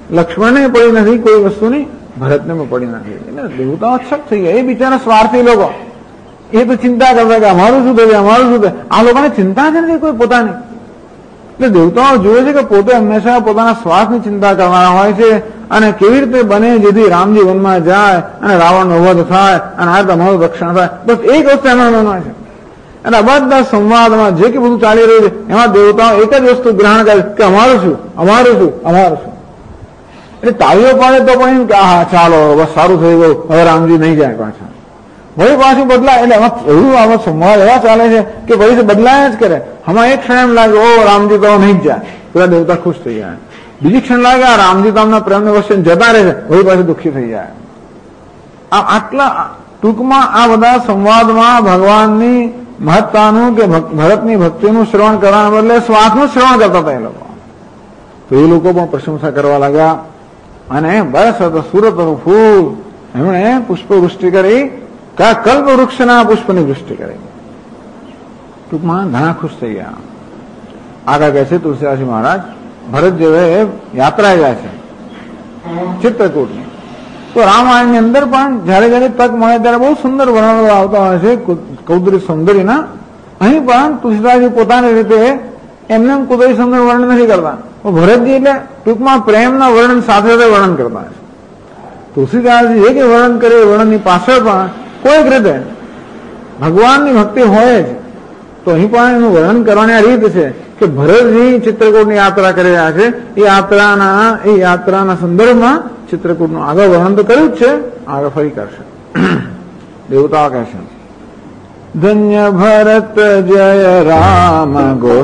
લક્ષ્મણ ને પડી નથી કોઈ વસ્તુની, ભરતને પણ પડી નથી. એટલે દેવતાઓ છક થઈ ગયા. એ બિચારા સ્વાર્થી લોકો, એ તો ચિંતા કરતા કે અમારું શું થશે, અમારું શું થશે. આ લોકોને ચિંતા છે ને કોઈ પોતાની. એટલે દેવતાઓ જુએ છે કે પોતે હંમેશા પોતાના સ્વાર્થની ચિંતા કરવાના હોય છે. અને કેવી રીતે બને જેથી રામજી વનમાં જાય અને રાવણનો વધ થાય અને આ તમારું રક્ષણ થાય, બસ એક વસ્તુ એના મનમાં છે. અને બધા સંવાદમાં જે કે બધું ચાલી રહ્યું છે એમાં દેવતાઓ એક જ વસ્તુ ગ્રહણ કરે કે અમારું શું, અમારું શું, અમારું શું. એટલે તાળીઓ પાડે તો પણ એમ કે હા ચાલો બસ સારું થઈ ગયું, હવે રામજી નહીં જાય પાછા, વળી પાછું બદલાય. એટલે એમાં એવું આવા સંવાદ એવા ચાલે છે કે પછી બદલાયા જ કરે. હમણાં એક ક્ષણ એમ લાગે ઓ રામજી તો નહીં જ જાય, પેલા દેવતા ખુશ થઈ જાય. બીજી ક્ષણ લાગે આ રામજી તો આમના પ્રેમને વચ્ચે જતા રહે છે, વળી પાછું દુઃખી થઈ જાય. આટલા ટૂંકમાં આ બધા સંવાદમાં ભગવાનની મહત્તાનું કે ભરતની ભક્તિનું શ્રવણ કરવાના બદલે સ્વાર્થનું શ્રવણ કરતા હતા એ લોકો. તો એ લોકો પણ પ્રશંસા કરવા લાગ્યા. અને બસ સુરતનું ફૂલ એમણે પુષ્પવૃષ્ટિ કરી, કલ્પ વૃક્ષના પુષ્પની વૃષ્ટિ કરી. ટૂંકમાં ઘણા ખુશ થઈ ગયા. આગળ કહે છે તુલસીદાસજી મહારાજ, ભરત જેવે યાત્રા ગયા છે ચિત્રકૂટની. તો રામાયણની અંદર પણ જયારે જયારે તક મળે ત્યારે બહુ સુંદર વર્ણનો આવતા હોય છે કૌદરી સૌંદર્યના. અહીં પણ તુલસીદાસજી પોતાની રીતે એમને કુદરતી સૌંદર્ય વર્ણન નથી કરતા. ભરતજી એટલે ટૂંકમાં પ્રેમના વર્ણન સાથે સાથે વર્ણન કરતા છે. તુલસીદાસજી જે કે વર્ણન કરે એ વર્ણનની પાછળ પણ કોઈક રીતે ભગવાનની ભક્તિ હોય જ. તો અહીં પણ એનું વર્ણન કરવાની આ રીત છે કે ભરતજી ચિત્રકૂટની યાત્રા કરી રહ્યા છે. એ યાત્રાના સંદર્ભમાં ચિત્રકૂટનું આગળ વર્ણન તો કર્યું જ છે, આગળ ફરી કરશે. દેવતાઓ કહે છે ધન્ય ભરત જય રામ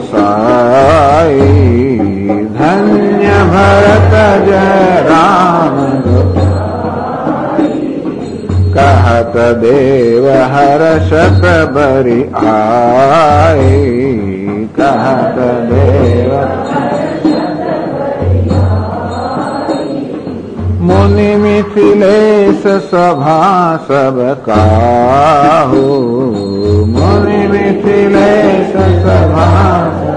ગોસાઈ, ધન્ય ભરત જય રામ कहत देव हर्षत बरि आई, कहत देव मुनि मिथिलेश सभा सब काहू, मुनि मिथिलेश सभा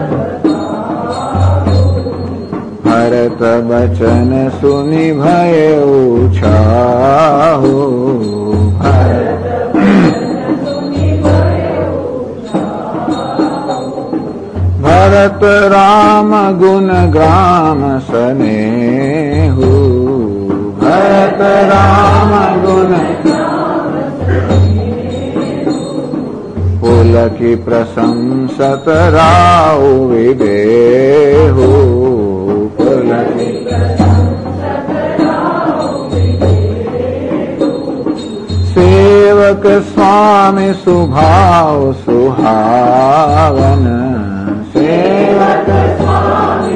भरत बचन सुनि भय उछाहू, भरत राम गुण ग्राम स्नेहु, भरत राम गुण पुलकी प्रशंसत राउ विदेहु, पुलकी सेवक स्वामी सुभाव सुहावन, सेवक स्वामी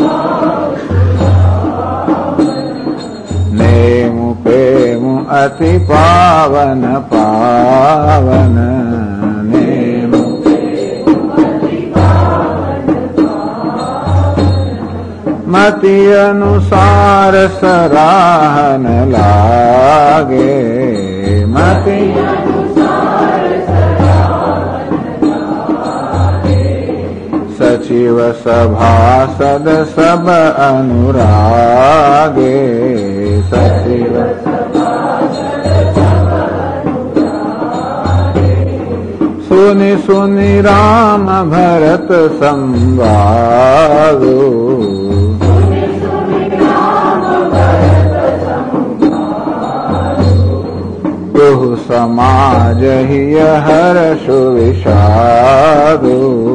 नेमु पेमु अति पावन पावन, नेमु मति अनुसार सराहन लागे, मति सचिव सभासद सब अनुरागे, सचिव सुनि सुनि राम भरत संवादो, तुहु समाज ही हर्ष विषादो,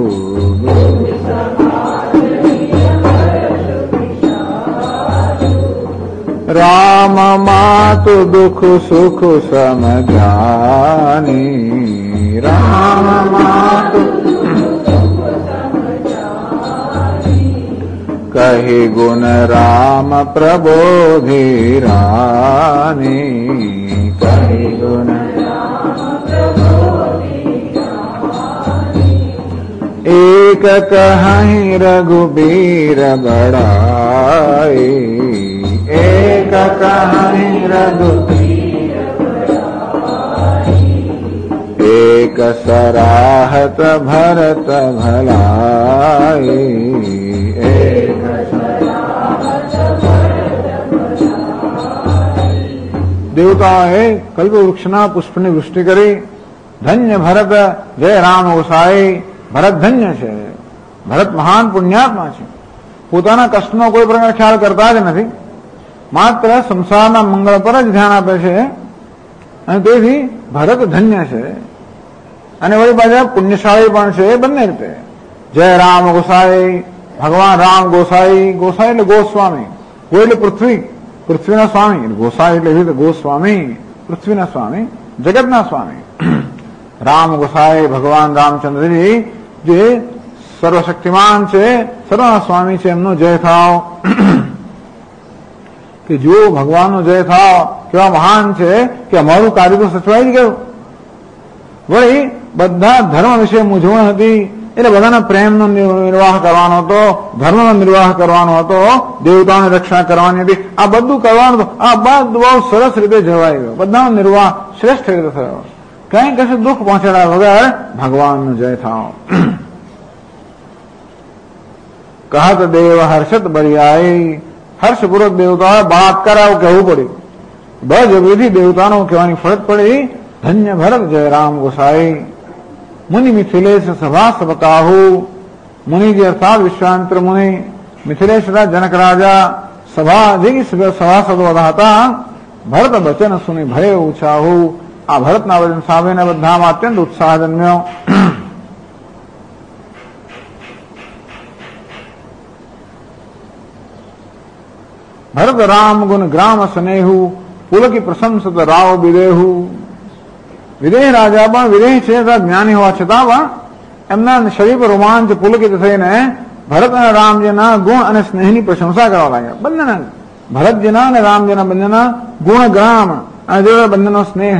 राम मातु दुख सुख समझानी, राम मातु कहि गुण राम प्रबोधि रानी, कहि गुण एक कहीं रघुबीर बड़ाई, एक कहीं रघुबीर बड़ाई, एक सराहत भरत भलाई, एक सराहत भरत દેવતાઓએ કલ્પવૃક્ષના પુષ્પની વૃષ્ટિ કરી. ધન્ય ભરત, જય રામ ગોસાઈ. ભરત ધન્ય છે. ભરત મહાન પુણ્યાત્મા છે. પોતાના કષ્ટનો કોઈ પ્રકાર ખ્યાલ કરતા જ નથી, માત્ર સંસારના મંગળ પર જ ધ્યાન આપે છે, અને તેથી ભરત ધન્ય છે. અને વળી પાછા પુણ્યશાળી પણ છે, બંને રીતે. જય રામ ગોસાઈ, ભગવાન રામ ગોસાઈ. ગોસાઈ એટલે ગોસ્વામી. ગો એટલે પૃથ્વી, પૃથ્વીના સ્વામી. ગોસાઈ એટલે ગોસ્વામી, પૃથ્વીના સ્વામી, જગતના સ્વામી. રામ ગોસાઈ ભગવાન રામચંદ્રજી જે સર્વશક્તિમાન છે, સર્વના સ્વામી છે, એમનો જય થાવ. કે જો ભગવાનનો જય થાવ, કેવા મહાન છે કે અમારું કાર્ય તો સચવાઈ જ ગયું. વળી બધા ધર્મ વિશે મૂંઝવણ હતી, એટલે બધાના પ્રેમનો નિર્વાહ કરવાનો હતો, ધર્મનો નિર્વાહ કરવાનો હતો, દેવતાઓની રક્ષા કરવાની હતી. આ બધું કરવાનું હતું. આ બધું બહુ સરસ રીતે જવાઈ ગયો. બધાનો નિર્વાહ શ્રેષ્ઠ રીતે થયો. કઈ કશું દુઃખ પહોંચાડ્યા વગર ભગવાનનો જય થાવ. કહત દેવ હર્ષત બરિયાઈ. હર્ષપૂર્વક દેવતાઓએ બળાત્કાર આવું કહેવું પડ્યું. બળજબરીથી દેવતાનો કહેવાની ફરજ પડી. ધન્ય ભરત, જય રામ ગોસાઈ. મુનિ મિથિલેશ સભા સબકાહુ. મુનિજી અર્થાત વિશ્વામિત્ર મુનિ, મિથિલેશ જનક રાજા, સભા જે સભાસદો બધા હતા. ભરત વચન સુની ભય ઉછાહુ. આ ભરતના વચન સાંભળીને બધામાં અત્યંત ઉત્સાહ જન્મ્યો. ભરત રામ ગુણ ગ્રામ સ્નેહુ. પુલકી પ્રશંસત રાવ વિદેહુ. વિદેહ રાજા પણ વિદેહ છે, જ્ઞાની હોવા છતાં પણ એમના શરીર પર રોમાંચ પુલકિત થઈને ભરત અને રામજીના ગુણ અને સ્નેહની પ્રશંસા કરવા લાગ્યા. બંનેના, ભરતજીના અને રામજીના બંનેના ગુણ ગ્રામ અને જોડે બંનેનો સ્નેહ.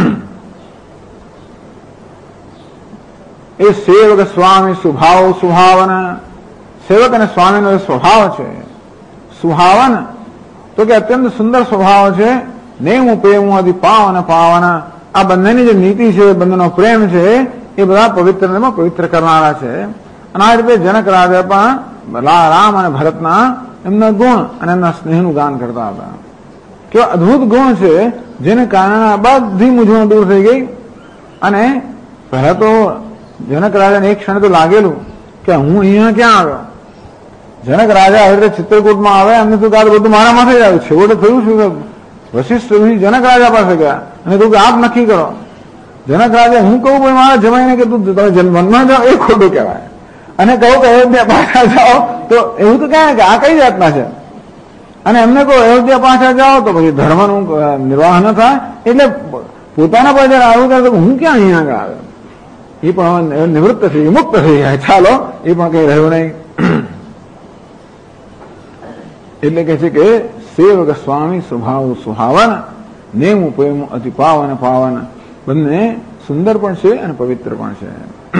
એ સેવક સ્વામી સુભાવ સુભાવન. સેવક અને સ્વામીનો સ્વભાવ છે સુહાવન, તો કે અત્યંત સુંદર સ્વભાવ છે. નેમું પેમું અતિ પાવન પાવન. આ બંનેની જે નીતિ છે, બંનેનો પ્રેમ છે, એ બધા પવિત્રમાં પવિત્ર કરનારા છે. અને આ રીતે જનક રાજા પણ રામ અને ભરતના એમના ગુણ અને એમના સ્નેહનું ગાન કરતા હતા. કેવા અદભુત ગુણ છે, જેને કારણે બધી મૂંઝવણ દૂર થઈ ગઈ. અને પહેલા તો જનક રાજાને એક ક્ષણ તો લાગેલું કે હું અહીંયા ક્યાં આવ્યો. જનક રાજા આવી રીતે ચિત્રકૂટમાં આવે, એમને તો બધું મારા માથે જ આવ્યું. છેવટે થયું શું કે વશિષ્ઠ જનક રાજા પાસે ગયા અને તું કે આપ નક્કી કરો. જનક રાજા, હું કહું ભાઈ મારા જમાઈને કે તું તમે વનમાં જાઓ એ ખોટું કહેવાય, અને કહું કે અયોધ્યા પાછા જાઓ તો એવું તો કહે કે આ કઈ જાતના છે. અને એમને કહો અયોધ્યા પાછા જાઓ તો પછી ધર્મનું નિર્વાહ ન થાય. એટલે પોતાના પર જયારે આવ્યું ત્યારે હું ક્યાં અહીંયા આગળ આવ્યો. એ પણ નિવૃત્ત થઈ, મુક્ત થઈ ગયા. ચાલો, એ પણ કઈ રહ્યું નહીં. એટલે કે છે કે સેવક સ્વામી સ્વભાવ સુહાવન. નેમું પ્રેમું અતિ પાવન પાવન. બંને સુંદર પણ છે અને પવિત્ર પણ છે.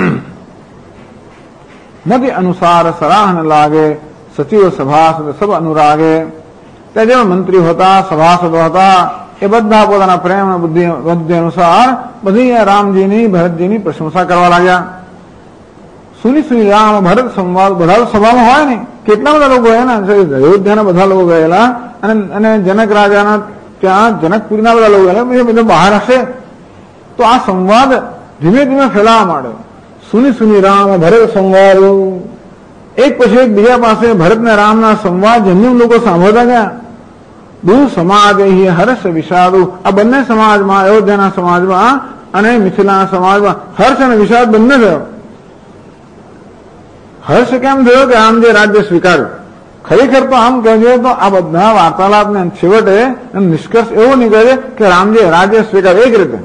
મતિ અનુસાર સરાહન લાગે. સચિવ સભાસદ સબ અનુરાગે. ત્યાં જેવા મંત્રીઓ હતા, સભાસદો હતા, એ બધા પોતાના પ્રેમ અને બુદ્ધિ અનુસાર બધી રામજીની ભરતજીની પ્રશંસા કરવા લાગ્યા. સુની સુની રામ ભરત સંવાદ બધા સભામાં હોય ને, કેટલા બધા લોકો ગયા ને, અયોધ્યાના બધા લોકો ગયેલા, અને જનક રાજાના ત્યાં જનકપુરીના બધા લોકો ગયેલા, બધા બહાર હશે. તો આ સંવાદ ધીમે ધીમે ફેલાવા માંડ્યો. સુની સુની રામ ભરત સંવાદ. એક પછી એક બીજા પાસે ભરત ને રામના સંવાદ જેમ જેમ લોકો સાંભળતા ગયા. દૂર સમાજ હર્ષ વિષાદુ. આ બંને સમાજમાં, અયોધ્યાના સમાજમાં અને મિથિલાના સમાજમાં હર્ષ અને વિષાદ બંને થયો. હર્ષ કેમ થયો કે આમ જે રાજ્ય સ્વીકાર્યું. ખરેખર તો આમ કહેજો તો આ બધા વાર્તાલાપને છેવટે નિષ્કર્ષ એવો નીકળે છે કે રામજી રાજ્ય સ્વીકાર્યું એક રીતે.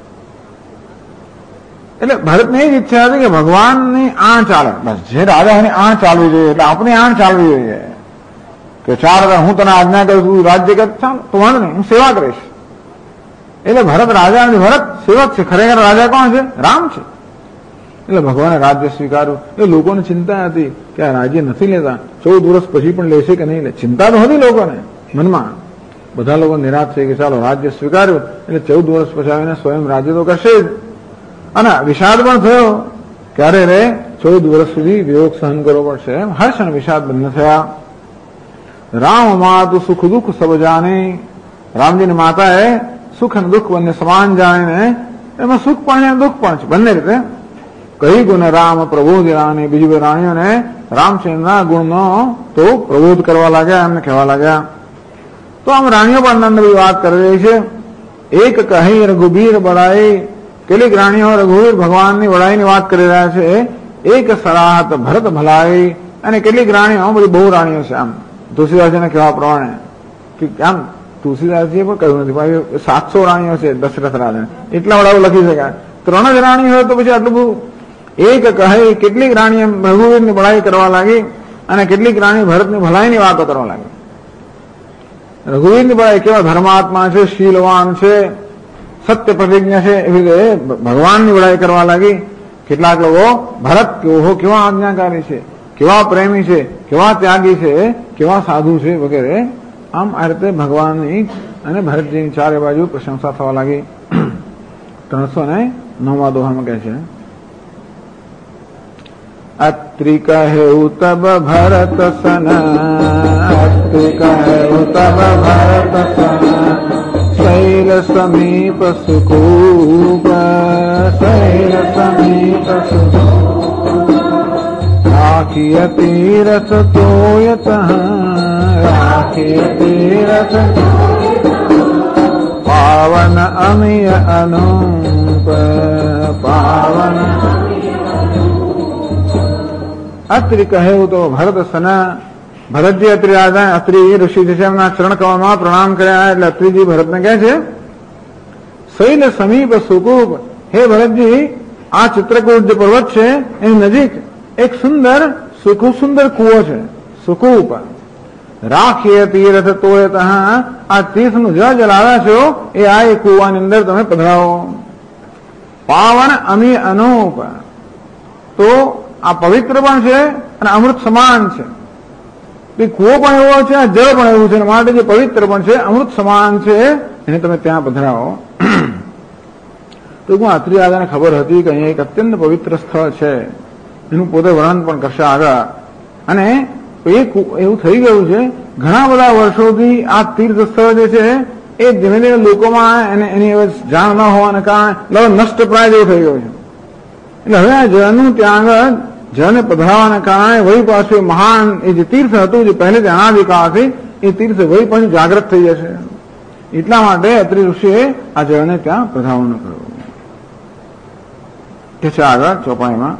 એટલે ભરતની એ જ ઈચ્છા હતી કે ભગવાનની આણ ચાલે. બસ જે રાજાની આણ ચાલવી જોઈએ, એટલે આપણી આણ ચાલવી જોઈએ કે ચાલ હું તને આજ્ઞા કરું છું રાજ્ય કર, ચાલ તો વાંધો નહીં, હું સેવા કરીશ. એટલે ભરત રાજા નથી, ભરત સેવક છે. ખરેખર રાજા કોણ છે? રામ છે. એટલે ભગવાને રાજ્ય સ્વીકાર્યું. એ લોકોને ચિંતા હતી કે આ રાજ્ય નથી લેતા, 14 વર્ષ પછી પણ લેશે કે નહીં લે. ચિંતા તો હતી લોકોને મનમાં. બધા લોકો નિરાશ થઈ કે ચાલો રાજ્ય સ્વીકાર્યું, એટલે 14 વર્ષ પછી આવીને સ્વયં રાજ્ય તો કરશે જ. અને વિષાદ પણ થયો, ક્યારે રે 14 વર્ષ સુધી વિયોગ સહન કરવો પડશે. એમ હર્ષ અને વિષાદ બંને થયા. રામ માતુ સુખ દુઃખ સબ જાને. રામજીની માતા એ સુખ અને દુઃખ બંને સમાન જાણીને એમાં સુખ પણ છે દુઃખ પણ છે બંને રીતે કહી ગુણ રામ પ્રબોધ રાણી બીજી બધી રાણીઓને રામચંદ્રના ગુણનો તો પ્રબોધ કરવા લાગ્યા એમને કહેવા લાગ્યા. તો આમ રાણીઓ પણ આનંદની વાત કરી રહી છે. એક કહી રઘુબીર બડાઈ, કેટલીક રાણીઓ રઘુવીર ભગવાનની વડાઈની વાત કરી રહ્યા છે. એક સરાહત ભરત ભલાઈ, અને કેટલીક રાણીઓ બધી બહુ રાણીઓ છે. આમ તુલસીદાસજીને કહેવા પ્રમાણે કે આમ તુલસીદાસજીએ પણ કહ્યું નથી ભાઈ 700 રાણીઓ છે દશરથ રાજા, એટલા વડાઓ લખી શકાય. 3 જ રાણી હોય તો પછી આટલું બધું. એક કહે કેટલીક રાણી રઘુવીરની બડાઈ કરવા લાગી અને કેટલીક રાણી ભરતની ભલાઈની વાતો કરવા લાગી. રઘુવીરની બડાઈ કેવા ધર્માત્મા છે, શીલવાન છે, સત્ય પ્રતિજ્ઞા છે, એવી રીતે ભગવાનની બડાઈ કરવા લાગી. કેટલાક લોકો ભરત કેવા આજ્ઞાકારી છે, કેવા પ્રેમી છે, કેવા ત્યાગી છે, કેવા સાધુ છે વગેરે. આમ આ રીતે ભગવાનની અને ભરતજીની ચારે બાજુ પ્રશંસા થવા લાગી. 309 દોહામાં કહે છે અત્રિ કહ્યું તબ ભરત સન, અત્રિ કહ્યું તબ ભરત સન, શૈલ સમીપ સુકૂપ, શૈલ સમીપ સુકૂપ, રાખીય તીરથ તોયત, રાખીય તીરથ પાવન અમિય અનુપ, પાવન અત્રિ કહ્યું તો ભરત સના. ભરતજી અત્રિ રાજા અત્રિ ઋષિ છે એમના ચરણ કમળમાં પ્રણામ કર્યા. એટલે અત્રિજી ભરતને કહે છે શૈલ સમીપ સુકૂપ, હે ભરતજી આ ચિત્રકૂટ જે પર્વત છે એની નજીક એક સુંદર સુંદર કૂવો છે, સુકૂપ. રાખીએ તીર્થ તોયત, આ તીર્થનું જળ આવ્યા છો એ આ એક કૂવાની અંદર તમે પધરાવો. પાવન અમી અનૂપ, તો આ પવિત્ર પણ છે અને અમૃત સમાન છે. કૂવો પણ એવો છે, આ જળ પણ એવું છે, માટે જે પવિત્ર પણ છે, અમૃત સમાન છે, એને તમે ત્યાં પધરાવો. તો હું અત્રિ રાજાને ખબર હતી કે અહીંયા એક અત્યંત પવિત્ર સ્થળ છે, એનું પોતે વર્ણન પણ કરશે આગળ. અને એવું થઈ ગયું છે ઘણા બધા વર્ષોથી આ તીર્થ સ્થળ જે છે એ ધીમે ધીમે લોકોમાં એની જાણ ન હોવાને કારણે નષ્ટ પ્રાય જેવું થઈ ગયું છે. એટલે હવે આ જળનું ત્યાં આગળ જળને પધરાવાના કારણે વળી પાછું મહાન એ જે તીર્થ હતું જે પહેલેથી અનાદિકાળથી એ તીર્થ વળી પાછું જાગૃત થઈ જશે. એટલા માટે અત્રિ ઋષિએ આ જળને ત્યાં પધરાવવાનું કર્યું. કે છે આગળ ચોપાઈમાં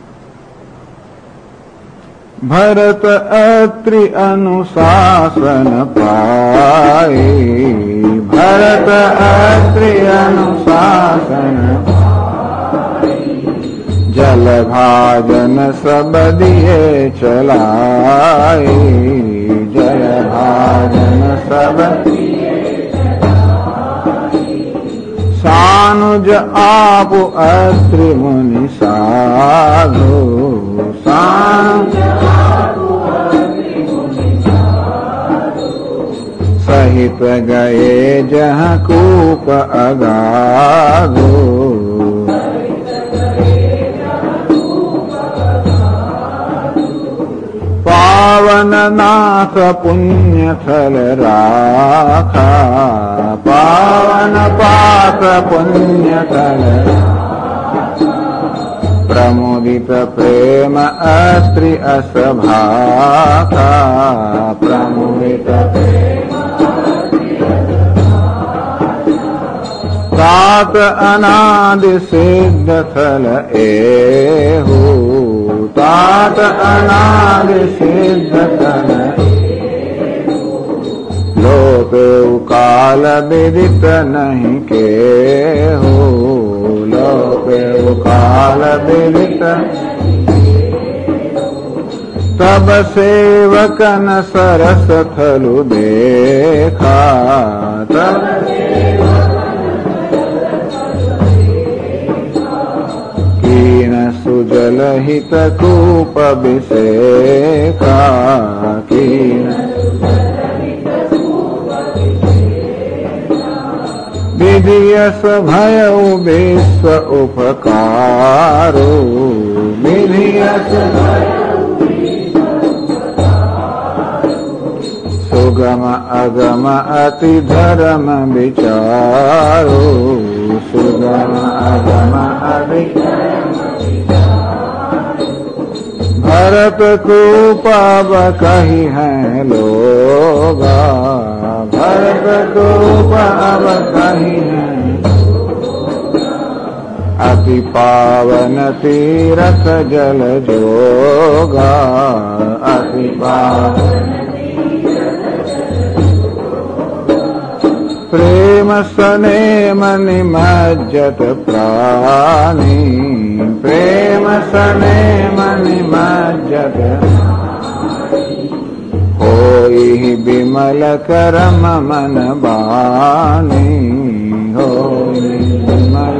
ભરત અત્રિ અનુશાસન પાઈ, ભરત અત્રિ અનુશાસન જલ ભાજન સબ દિયે ચલાઈ, જલ ભાજન સબ સાનુજ આપુ અત્રિ મુનિ સાધુ, સાનુજ સહિત ગયે જહ કૂપ અગાધુ, પાવન નાથ પુણ્ય થલ રાખા, પાવન પાથ પુણ્ય થલ પ્રમોદિત પ્રેમ અત્રિ અસભાખા, પ્રમોદિત તાત અનાદિ સિદ્ધ થલ એહુ, તાત અનાદિ સિદ્ધ થલ લોપે કાલ વિદિત નહીં કેહુ, લોપે કાલ વિદિત તબ સેવકન સરસ થલુ દેખા, તબ સુજલ હિત કૂપ અભિષેકા, કીન વિધિયસ ભય વિશ્વ ઉપકારો, વિધિયસ શુભ સુગમ અગમ અતિ ધર્મ વિચારો સુગમ અગમ અતિ भरत खूप अब कही है लोगा भरत खूप अब कही है अति पावन तीरथ जल जोगा अति पावन प्रेम सनेम निमज्जत प्राणी प्रेम सनेम निमज्जत होई विमल करम मन बानी होई विमल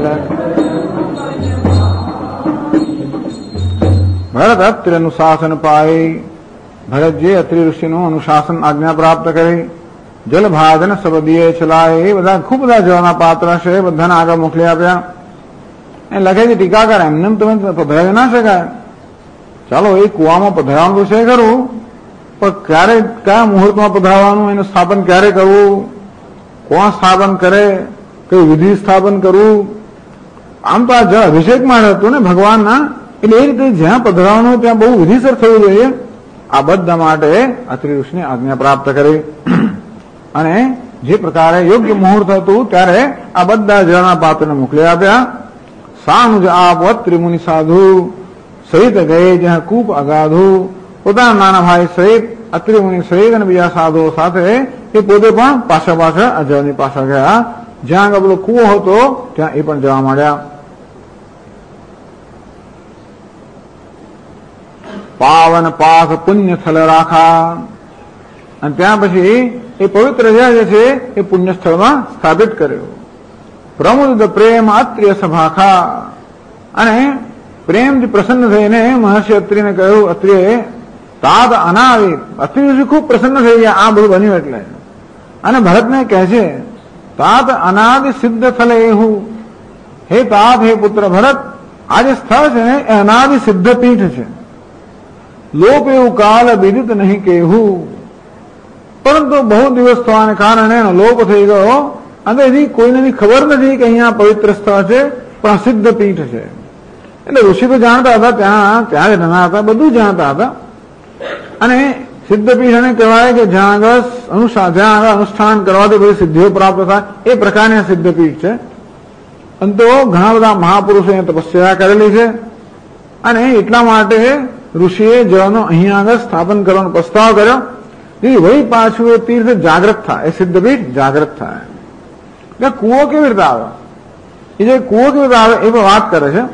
भरत અત્રિ અનુશાસન પાઈ ભરતજી અત્રિ ઋષિનું અનુશાસન આજ્ઞા પ્રાપ્ત કરી જલ ભાજન સબદીએ ચલાય એ બધા ખૂબ બધા જળના પાત્ર છે બધાને આગળ મોકલી આપ્યા એ લખે છે ટીકાકાર એમને તમે પધરાવી ના શકાય ચાલો એ કુવામાં પધરાવાનું તો છે ખરું પણ ક્યારે કયા મુહૂર્તમાં પધરાવાનું એનું સ્થાપન ક્યારે કરવું કોણ સ્થાપન કરે કઈ વિધિ સ્થાપન કરવું આમ તો આ જળ અભિષેકમાં હતું ને ભગવાનના એટલે એ રીતે જ્યાં પધરાવાનું ત્યાં બહુ વિધિસર થવું જોઈએ આ બધા માટે અત્રિ ઋષિની આજ્ઞા પ્રાપ્ત કરી અને જે પ્રકારે યોગ્ય મુહૂર્ત હતું ત્યારે આ બધા જળના પાત્રને મોકલી આપ્યા સાનુજ આપ ત્રિમુનિ સાધુ સહિત ગયે જ્યાં કૂપ અગાધું પોતાના નાના ભાઈ સહિત અત્રિ મુનિ સહિત અને બીજા સાધુઓ સાથે એ પોતે પણ પાછા આ જળની પાછા ગયા જ્યાં આગળ પેલો કૂવો હતો ત્યાં એ પણ જવા માંડ્યા પાવન પાથ પુણ્ય થલ રાખા અને ત્યાં પછી એ પવિત્ર જે છે એ પુણ્ય સ્થળમાં સ્થાપિત કર્યો પ્રમુદ પ્રેમ અત્રિય સભાખા અને પ્રેમથી પ્રસન્ન થઈને મહર્ષિ અત્રિને કહ્યું અત્રિએ તાત અનાવિત અત્રિ ખૂબ પ્રસન્ન થઈ ગયા આ બધું બન્યું એટલે અને ભરતને કહે છે તાત અનાદિ સિદ્ધ થલે એવું હે તાત હે પુત્ર ભરત આ જે સ્થળ છે ને એ અનાદિ સિદ્ધ પીઠ છે લોપ એવું કાલ વિદિત નહીં કેવું પરંતુ બહુ દિવસ થવાને કારણે એનો લોપ થઈ ગયો અને એની કોઈને ખબર નથી કે અહીંયા પવિત્ર સ્થળ છે પણ સિદ્ધ પીઠ છે એટલે ઋષિ તો જાણતા હતા ત્યાં જ રહેતા હતા બધું જાણતા હતા અને સિદ્ધ પીઠ એને કહેવાય કે જ્યાં આગળ અનુષ્ઠાન કરવાથી બધી સિદ્ધિઓ પ્રાપ્ત થાય એ પ્રકારની સિદ્ધ પીઠ છે અને તો ઘણા બધા મહાપુરુષો તપસ્યા કરેલી છે અને એટલા માટે ઋષિએ જળનો અહીંયા આગળ સ્થાપન કરવાનો પ્રસ્તાવ કર્યો વળી પાછું એ તીર્થ જાગૃત થાય એ સિદ્ધપીઠ જાગૃત થાય એટલે કૂવો કેવી રીતે આવે એ જે કૂવો કેવી રીતે આવે એ પણ વાત કરે છે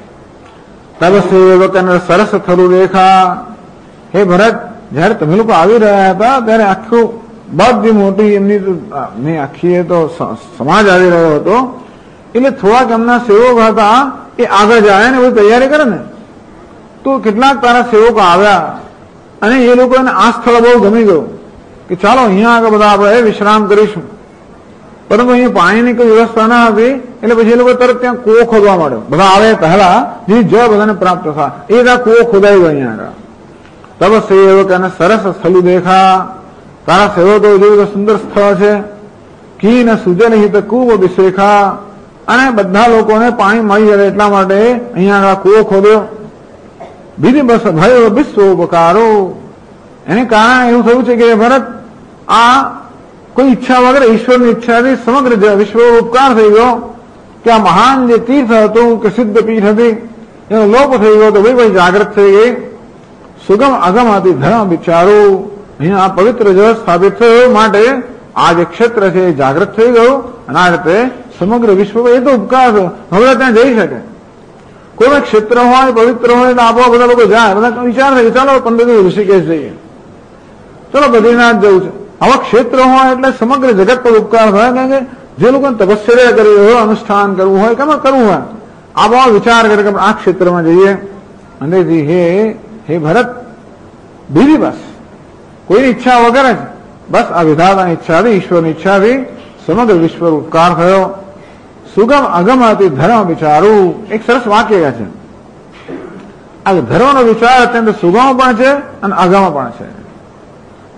તબ સરસ થરું રેખા હે ભરત જયારે તમે લોકો આવી રહ્યા હતા ત્યારે આખું બધી મોટી એમની આખી તો સમાજ આવી રહ્યો હતો એટલે થોડાક એમના સેવક હતા એ આગળ જાય ને બધી તૈયારી કરે ને તો કેટલાક તારા સેવકો આવ્યા અને એ લોકોને આ સ્થળ બહુ ગમી ગયું કે ચાલો અહીંયા આગળ બધા આપણે વિશ્રામ કરીશું પરંતુ અહીંયા પાણીની કોઈ વ્યવસ્થા ના હતી એટલે પછી એ લોકો તરત ત્યાં કૂવો ખોદવા માંડ્યો બધા આવે પહેલા જે જળ બધાને પ્રાપ્ત થાય એ ત્યાં કૂવો ખોદાઈ ગયો અહીંયા આગળ તબ સેવક અને સરસ સ્થળ દેખા તારા સેવકો જેવું સુંદર સ્થળ છે કી ને સુજન હિત કૂવ અભિષેખા અને બધા લોકોને પાણી મળી જાય એટલા માટે અહીંયા આગળ કૂવો ખોદ્યો બીજી બસ ભયો વિશ્વ ઉપકારો એને કારણે એવું થયું છે કે ભરત આ કોઈ ઈચ્છા વગર ઈશ્વરની ઈચ્છાથી સમગ્ર વિશ્વ ઉપકાર થઈ ગયો કે આ મહાન જે તીર્થ હતું કે સિદ્ધ પીઠ હતી એનો લોપ થઈ ગયો તો ભાઈ જાગૃત થઈ ગઈ સુગમ અગમ હતી ધર્મ વિચારો અહીંયા આ પવિત્ર જળ સ્થાપિત થયો માટે આ જે ક્ષેત્ર છે એ જાગૃત થઈ ગયું અને આ રીતે સમગ્ર વિશ્વ એ તો ઉપકાર થયો હવે ત્યાં જઈ શકે કોઈ ક્ષેત્ર હોય પવિત્ર હોય એટલે આપવા બધા લોકો જાય બધા વિચાર થાય ચાલો 15 દિવસ ઋષિકેશ જઈએ ચલો બદ્રીનાથ જવું છે આવા ક્ષેત્ર હોય એટલે સમગ્ર જગત પર ઉપકાર થાય કારણ કે જે લોકોને તપશ્ચર્યા કરવી હોય અનુષ્ઠાન કરવું હોય કે કરવું હોય આવા વિચાર કરે કે આ ક્ષેત્રમાં જઈએ અને હે ભરત બીજી બસ કોઈની ઈચ્છા વગર જ બસ આ વિધાતાની ઈચ્છાથી ઈશ્વરની ઈચ્છાથી સમગ્ર વિશ્વ ઉપકાર થયો સુગમ અગમથી ધર્મ વિચારું એક સરસ વાક્ય છે આ ધર્મનો વિચાર અત્યંત સુગમ પણ છે અને અગમ પણ છે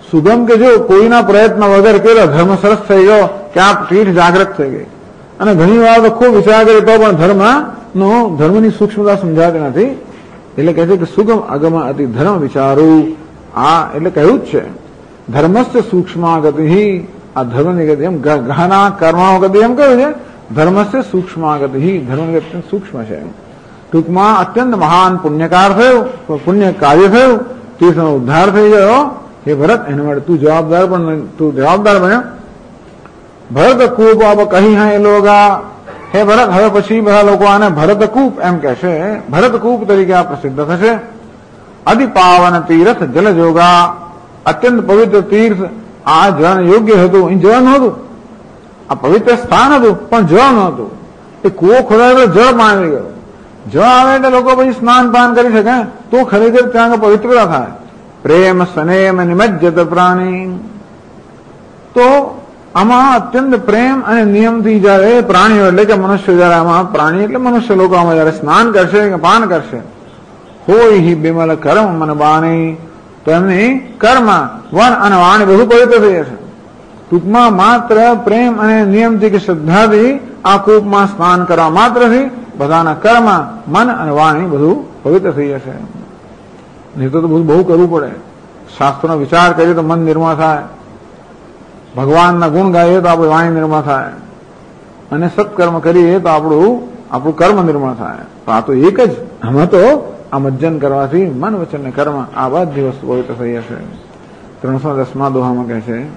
સુગમ કે જો કોઈના પ્રયત્ન વગર કેલો ધર્મ સરસ થઈ ગયો કે આ પીઠ જાગૃત થઈ ગઈ. અને ઘણી વાર તો ખૂબ વિચાર કરે તો પણ ધર્મની સૂક્ષ્મતા સમજાતી નથી. એટલે કહે છે કે સુગમ અગમ અતિ ધર્મ વિચારું. આ એટલે કહ્યું જ છે ધર્મસ્થ સૂક્ષ્મા ગતિ. આ ધર્મની ગતિ એમ ગહના કર્મો ગતિ એમ કહ્યું છે. ધર્મસ્થ સૂક્ષ્મા ગતિ. ધર્મની ગતિ સૂક્ષ્મ છે. ટૂંકમાં અત્યંત મહાન પુણ્યકાર થયું, પુણ્ય કાર્ય થયું, તીર્થનો ઉદ્ધાર થઈ ગયો. હે ભરત, એના માટે તું જવાબદાર બન્યો. ભરત કૂપ આપ કહી હે લોગા. હે ભરત, હવે પછી બધા લોકો આને ભરતકૂપ એમ કહેશે. ભરતકૂપ તરીકે આ પ્રસિદ્ધ થશે. અતિ પાવન તીર્થ જલ જોગા. અત્યંત પવિત્ર તીર્થ. આ જળ યોગ્ય હતું, અહીં જળ નહોતું. આ પવિત્ર સ્થાન હતું પણ જળ નહોતું. એ કૂવો ખોદાયો જળ પાણી ગયો. જળ આવે એટલે લોકો પછી સ્નાન પાન કરી શકે તો ખરેખર ત્યાં પવિત્રતા થાય. પ્રેમ સ્નેમ નિમજ્જત પ્રાણી. તો આમાં અત્યંત પ્રેમ અને નિયમથી જયારે પ્રાણીઓ એટલે કે મનુષ્ય જયારે આમાં પ્રાણી એટલે મનુષ્ય લોકો આમાં જયારે સ્નાન કરશે કે પાન કરશે, હોય હિ બિમલ કર્મ મન બાણી. તો એમની કર્મ વન અને વાણી બધું પવિત્ર થઈ જશે. ટૂંકમાં માત્ર પ્રેમ અને નિયમથી કે શ્રદ્ધાથી આ કૂપમાં સ્નાન કરવા માત્રથી બધાના કર્મ મન અને વાણી બધું પવિત્ર થઈ જશે. નહીં તો બધું બહુ કરવું પડે. શાસ્ત્રનો વિચાર કરીએ તો મન નિર્મળ થાય, ભગવાનના ગુણ ગાઈએ તો આપણી વાણી નિર્મળ થાય, અને સત્કર્મ કરીએ તો આપણું કર્મ નિર્મળ થાય. તો આ તો એક જ. આમાં તો આ મજ્જન કરવાથી મન વચન ને કર્મ આ બધી વસ્તુ પવિત્ર થઈ જશે. 310મા દોહામાં કહે છે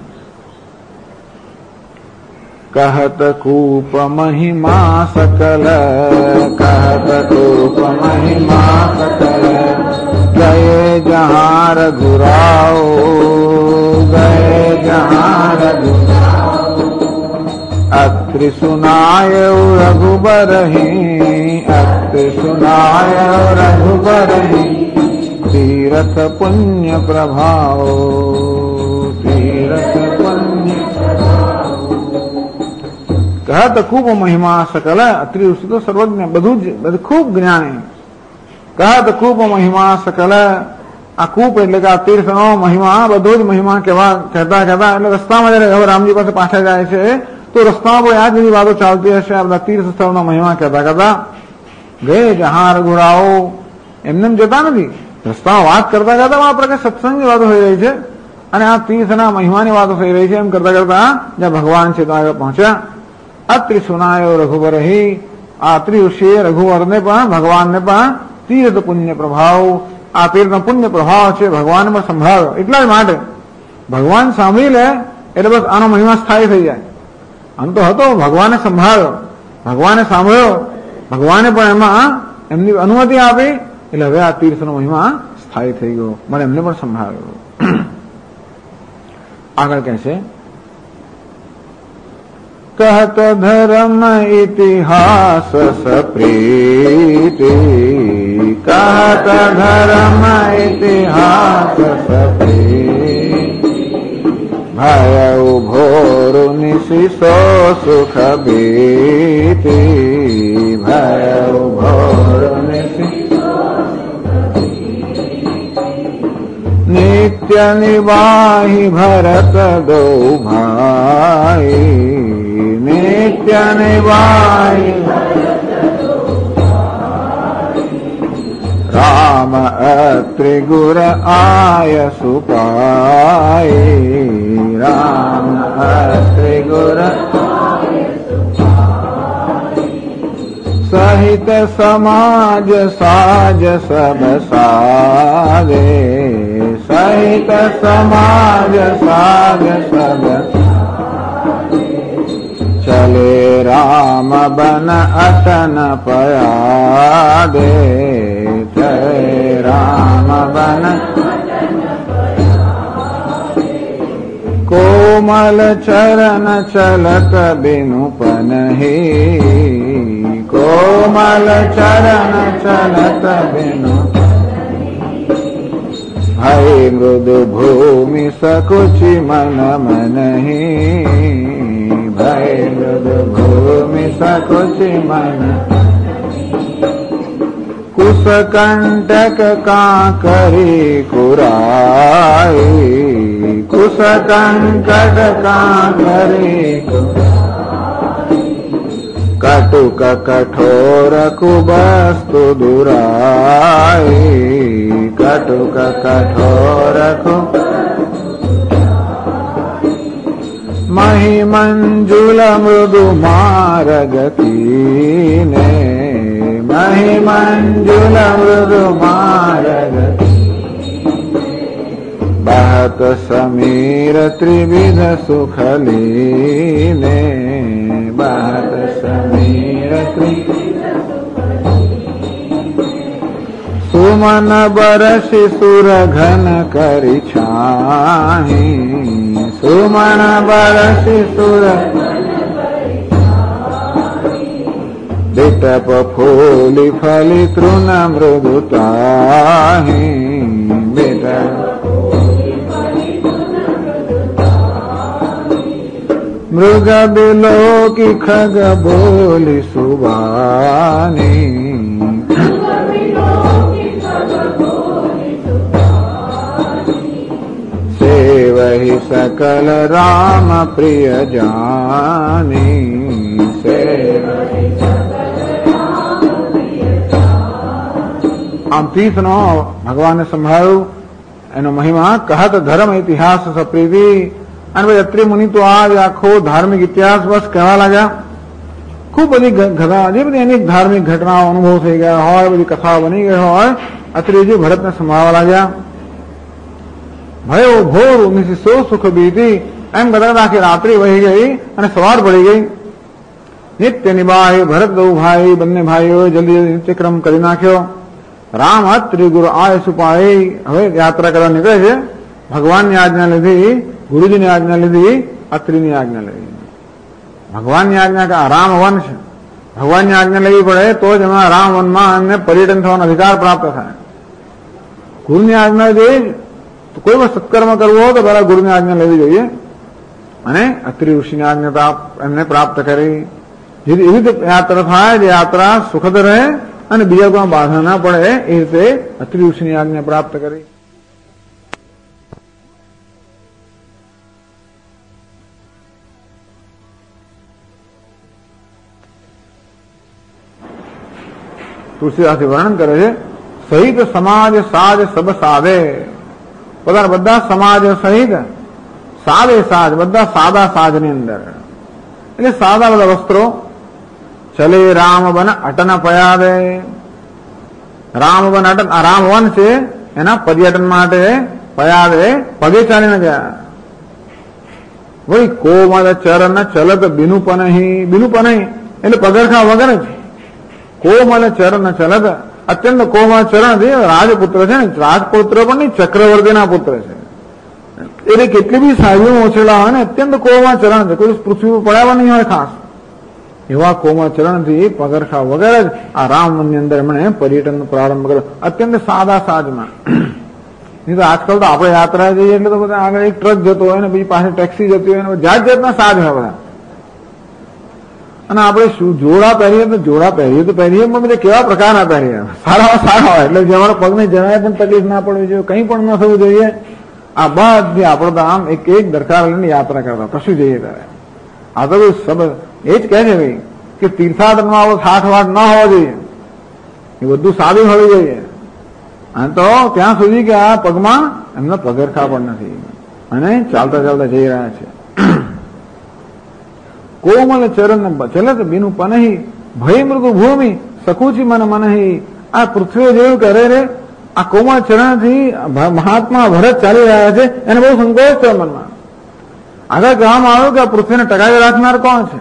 कहत कूप महिमा सकल, कहत कूप महिमा सकल, गए जहाँ रघुराओ, गए जहाँ रघुराओ, अत्रि सुनायो रघुबरहि, अत्रि सुनायो रघुबरहि, तीरथ पुण्य प्रभाव, तीरथ पुण्य कहत खूब महिमा सकल. અત્રિ ઋષિ તો સર્વજ્ઞ, બધું ખૂબ જ્ઞાની. કહત ખૂબ મહિમા सकल. આ કૂપ એટલે કે આ તીર્થનો મહિમા, બધો જ મહિમા કહેતા એટલે રસ્તામાં જયારે હવે રામજી પાસે પાછા જાય છે તો રસ્તામાં કોઈ આ જ બધી વાતો ચાલતી હશે. આ બધા તીર્થ સ્થળનો મહિમા કહેતા ગયે જહાં રઘુરાઓ. એમને જતા નથી, રસ્તામાં વાત કરતા આ પ્રકારે સત્સંગની વાતો થઈ રહી છે અને આ તીર્થના મહિમાની વાતો થઈ રહી છે. એમ કરતા જ્યાં ભગવાન છે ત્યાં આગળ પહોંચ્યા. અત્રિ સુનાયો રઘુબરહિ. આ અત્રિ ઋષિએ રઘુવરને પણ ભગવાનને પણ તીર્થ પુણ્ય પ્રભાવ, આ તીર્થનો પુણ્ય પ્રભાવ છે ભગવાનને પણ સંભળાવ્યો. એટલા જ માટે ભગવાન સાંભળી લે એટલે બસ આનો મહિમા સ્થાયી થઈ જાય. આમ તો હતો, ભગવાને સંભાળ્યો, ભગવાને સાંભળ્યો, ભગવાને પણ એમાં એમની અનુમતિ આપી એટલે હવે આ તીર્થનો મહિમા સ્થાયી થઈ ગયો, મને એમને પણ સંભાળ્યો. આગળ કહે છે कहत धर्म इतिहास सप्रीति, कहत धर्म इतिहास सप्रीति, भय भोरु निशिसो सुख बीति, भय भोरु निशिसो नित्य निवाहि भरत दो भाई, नित्य निवाहि राम अत्रि गुर आय सुपाई, राम अत्रि गुर सहित समाज साज सब साजे, सहित समाज साज सब चले राम बन अटन पयादे, चले राम बन कोमल चरण चलत बिनु पनहि, कोमल चरण चलत बिनु भय मृदु भूमि सकुचि मन मनहि, भय मृदु भूमि सकुचि मन कुश कंटक कांकरी कुराई, कुश कंकट कांकरी कटुक कठोर कुबस्तु दुराई कटुक कठोर मही मंजुल मृदु मारगतीने मही मंजुल मृदु मारगती बहत समीर त्रिविध सुखलीने बहत समीर सुमन बरसि सुर घन करि छाहि सुमन बरसि सुर विटप फूलि फलि तृण मृदुताहि विटप मृग बिलोकी खग बोली सुबानी सेवहि सकल राम प्रिय जानी आम तीसनो भगवान ने संभाळ्યું એનો મહિમા કહત ધર્મ ઇતિહાસ સપ્રીતિ અને ભાઈ અત્રે મુનિ તો આ આખો ધાર્મિક ઇતિહાસ બસ કહેવા લાગ્યા ખૂબ બધી જે બધી અનેક ધાર્મિક ઘટનાઓ અનુભવ થઈ ગયા હોય બધી કથાઓ બની ગઈ હોય અત્રેજી ભરતને સંભાળવા લાગ્યા ભયો ઘોર સો સુખ બીતી એમ બધા આખી રાત્રિ વહી ગઈ અને સવાર પડી ગઈ નિત્ય નિબાહી ભરત દઉ ભાઈ બંને ભાઈઓએ જલ્દી નિત્યક્રમ કરી નાખ્યો રામ અત્રિ ગુરુ આય સુપાઈ હવે યાત્રા કરવા નીકળે છે ભગવાનની આજ્ઞા લીધી ગુરુજીની આજ્ઞા લીધી અત્રિની આજ્ઞા લીધી ભગવાનની આજ્ઞા રામ વન છે ભગવાનની આજ્ઞા લેવી પડે તો જ એમાં રામ વનમાં એમને પર્યટન થવાનો અધિકાર પ્રાપ્ત થાય ગુરુની આજ્ઞા જોઈ કોઈ પણ સત્કર્મ કરવો હોય તો પહેલા ગુરુની આજ્ઞા લેવી જોઈએ અને અત્રિ ઋષિની આજ્ઞા એમને પ્રાપ્ત કરી એવી રીતે યાત્રા થાય જે યાત્રા સુખદ રહે અને બીજા કોઈ બાધા ના પડે એ રીતે અત્રિ ઋષિની આજ્ઞા પ્રાપ્ત કરી તુલસીદાસ વર્ણન કરે છે સહિત સમાજ સાજ સબ સાધે બધા સમાજ સહિત સાદે સાજ બધા સાદા સાજની અંદર એટલે સાદા બધા વસ્ત્રો ચલે રામ વન અટન પયાદે રામ વન અટન રામ વન છે એના પર્યટન માટે પયાદે પગે ચાલીને ગયા વળી કોમલ ચરણ ચલત બિનુપનહી એટલે પગરખા વગર જ કોમલ ચરણ ચલત અત્યંત કોમલ ચરણ થી રાજપુત્ર છે ને રાજપુત્ર પણ નહીં ચક્રવર્તીના પુત્ર છે એટલે કેટલી બી સાહેબો ઓછેલા હોય ને અત્યંત કોમલ ચરણ છે કોઈ પૃથ્વી પર પડ્યા નહીં હોય ખાસ એવા કોમળ ચરણથી પગરખા વગર જ આ રામવનની અંદર એમણે પર્યટન પ્રારંભ કર્યો અત્યંત સાદા સાજમાં નહીં તો આજકાલ તો આપણે યાત્રા જઈએ એટલે તો બધા આગળ એક ટ્રક જતો હોય ને બીજી પાસે ટેક્સી જતી હોય ને જાત જાતના સાજ હોય બધા અને આપણે શું જોડા પહેરીએ તો પહેરીએ પણ બધા કેવા પ્રકારના પહેરીએ સારા હોય એટલે જે અમારા પગને જરાય પણ તકલીફ ના પડવી જોઈએ કંઈ પણ ન થવું જોઈએ આ બધી આપણે તો આમ એક દરકાર લઈને યાત્રા કરતા કશું જઈએ ત્યારે આ તો એ જ કહે છે ભાઈ કે તીર્થાટનમાં આવો થાઠવાટ ન હોવો જોઈએ એ બધું સાદું હોવું જોઈએ અને તો ત્યાં સુધી કે આ પગમાં એમના પગરખા પણ નથી અને ચાલતા ચાલતા જઈ રહ્યા છે કોમલ ચરણ ચલત બીનું પનહી ભય મૃગુ ભૂમિ સકુચી મન મનહી આ પૃથ્વીઓ જેવું કરે રે આ કોમલ ચરણથી મહાત્મા ભરત ચાલી રહ્યા છે એને બહુ સંકોચ થયો મનમાં આગળ કહેવામાં આવ્યું કે આ પૃથ્વીને ટકાવી રાખનાર કોણ છે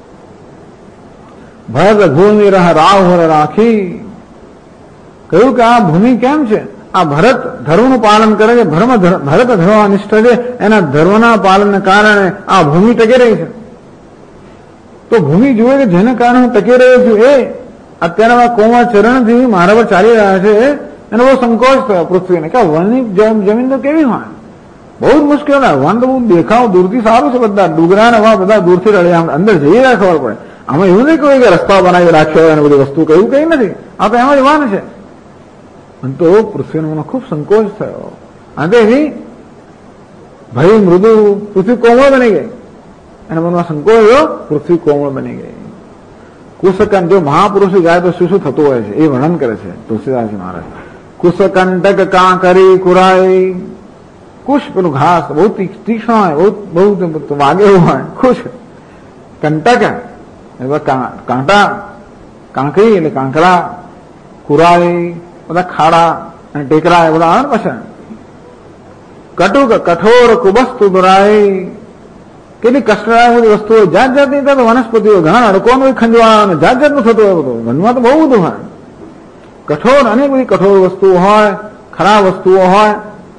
ભરત ભૂમિ રાહ રાખી કહ્યું કે આ ભૂમિ કેમ છે આ ભરત ધર્મનું પાલન કરે છે ભરત ધર્મનિષ્ઠ છે એના ધર્મના પાલનને કારણે આ ભૂમિ ટકી રહી છે તો ભૂમિ જુએ કે જેને કારણે હું ટકી રહ્યો છું એ અત્યારે કોમળ ચરણથી મારા પર ચાલી રહ્યા છે એને બહુ સંકોચ થયો પૃથ્વીને કે વનની જમીન તો કેવી હોય બહુ જ મુશ્કેલ હોય વન તો બહુ દેખાવ દૂરથી સારું છે બધા ડુંગરા ને બધા દૂરથી રડ્યા અંદર જઈએ ખબર પડે આમાં એવું નહીં કહ્યું કે રસ્તા બનાવી રાખ્યો અને બધી વસ્તુ કહ્યું કઈ નથી આ તો એમ જ વન છે અને તો પૃથ્વીનો મને ખૂબ સંકોચ થયો અને તેથી ભય મૃદુ, પૃથ્વી કોમળ બની ગઈ. અને મનમાં સંકોચ આવ્યો, પૃથ્વી કોમળ બની ગઈ. કુશકંઠ, જો મહાપુરુષો જાય તો શું શું થતું હોય છે એ વર્ણન કરે છે તુલસીદાસજી મહારાજ. કુશકંટક કાંકરી કુરાઈ, કુશ પેલું ઘાસ બહુ તીક્ષ્ણ હોય, બહુ વાગે એવું હોય. કુશ કંટક કાંટા, કાંકરી એટલે કાંકરા, કુરાઈ બધા ખાડા અને ટેકરા એ બધા આવે ને પછી. કટુક કઠોર કુબસ્તુ દુરાઈ, કેટલી કષ્ટદાયક બધી વસ્તુઓ, જાત જાતની વનસ્પતિઓ, ઘણા અડકોનું ખંજવાળા, જાત જાતનું થતું હોય બધું. વનમાં તો બહુ બધું હોય. કઠોર, અનેક બધી કઠોર વસ્તુઓ હોય, ખરાબ વસ્તુઓ હોય.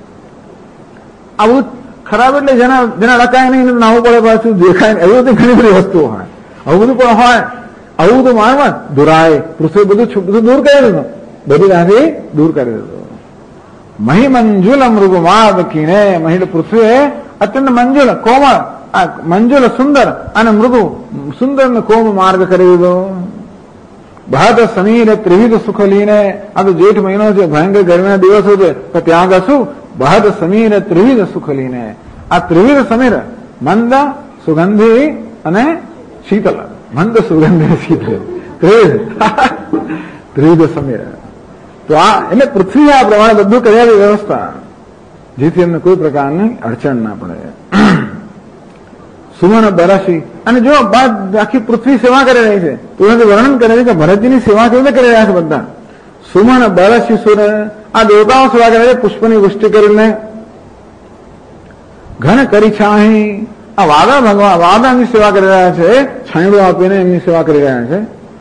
આવું ખરાબ એટલે જેના લકાય નહીં નાવું પડે, પાછું દેખાય ને, એવી બધી ઘણી બધી વસ્તુઓ હોય. આવું બધું પણ હોય. આવું બધું માનમાં દુરાય, પૃથ્વી બધું દૂર કરી દીધું, બધી રાહથી દૂર કરી દીધું. મહી મંજુલ મૃગમાદ કીને, મહિલ પૃથ્વી અત્યંત મંજુલ કોમળ, મંજુલ સુંદર અને મૃદુ, સુંદર ને કોમ માર્ગ કરી દીધો. બહદ સમીર ત્રિવિધ સુખ લઈને, આ તો જેઠ મહિનો છે, ભયંકર ગરમીના દિવસો છે, તો ત્યાં કશું બહદ સમીર ત્રિવિધ સુખ લઈને. આ ત્રિવિધ સમીર મંદ, સુગંધી અને શીતલ. મંદ, સુગંધી, શીતલ, ત્રિવિધ સમીર. તો આ એટલે પૃથ્વી આ પ્રમાણે બધું કર્યા વ્યવસ્થા, જેથી એમને કોઈ પ્રકારની અડચણ ના પડે. સુમન બરસી, અને જો બાદ આખી પૃથ્વી સેવા કરી રહી છે, તો વર્ણન કરે છે કે ભરતજીની સેવા કેવી રીતે કરી રહ્યા છે બધા. સુમન બરસી સુર, આ દેવતાઓ સેવા કરે છે પુષ્પની વૃષ્ટિ કરીને. ઘન કરી છાહી, આ વાદા ભગવાન વાદાની સેવા કરી રહ્યા છે, છાંયડો આપીને એમની સેવા કરી રહ્યા છે.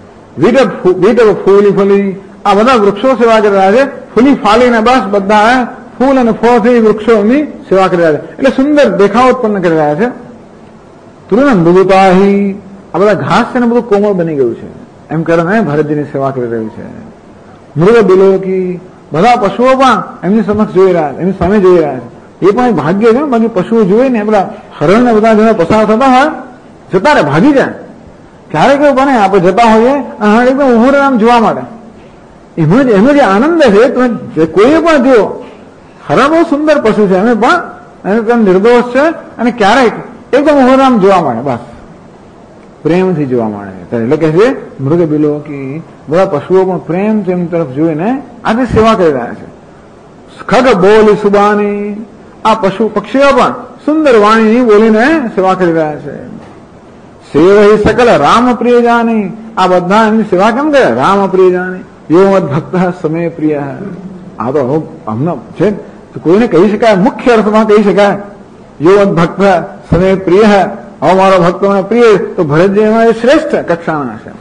વીટ ફૂલી ફૂલી, આ બધા વૃક્ષો સેવા કરી રહ્યા છે, ફૂલી ફાલીને બસ બધા ફૂલ અને ફળથી વૃક્ષો એમની સેવા કરી રહ્યા છે, એટલે સુંદર દેખાવ ઉત્પન્ન કરી રહ્યા છે. તુરંત મૃદુતાહી, આ બધા ઘાસ છે ને બધું કોમળ બની ગયું છે, એમ કરીને ભરતજીની સેવા કરી રહ્યું છે. મૃગ બિલોકી, બધા પશુઓ પણ એમની સમક્ષ જોઈ રહ્યા છે, એમની સામે જોઈ રહ્યા છે. એ પણ ભાગ્ય છે, બાકી પશુઓ જોઈ ને બધા હરણ ને બધા જેના પસાર થતા હોય જતા રહે, ભાગી જાય. ક્યારેક એવું બને આપણે જતા હોઈએ અને એકદમ ઉભું રહે આમ જોવા માટે, એનો જે આનંદ છે કોઈએ પણ જો. હરણ બહુ સુંદર પશુ છે, અમે પણ એને નિર્દોષ છે, અને ક્યારેક એકદમ ઉભું આમ જોવા મળે, બસ પ્રેમથી જોવા મળે. એટલે કે છે મૃગ બિલોકી, બધા પશુઓ પણ પ્રેમથી એમની તરફ જોઈને આજે સેવા કરી રહ્યા છે. ખગ બોલી સુબાની, આ પક્ષીઓ પણ સુંદર વાણીની બોલીને સેવા કરી રહ્યા છે. સેવહી સકલ રામ પ્રિય જાની, આ બધા એમની સેવા કેમ કરે? રામ પ્રિય જાની, યો મત ભક્ત સમય પ્રિય. આ તો અમને છે કોઈને કહી શકાય, મુખ્ય અર્થમાં કહી શકાય, યો મત ભક્ત સમય પ્રિય. હવે મારો ભક્તો મને પ્રિય, તો ભરતજી એમાં શ્રેષ્ઠ કક્ષાના છે.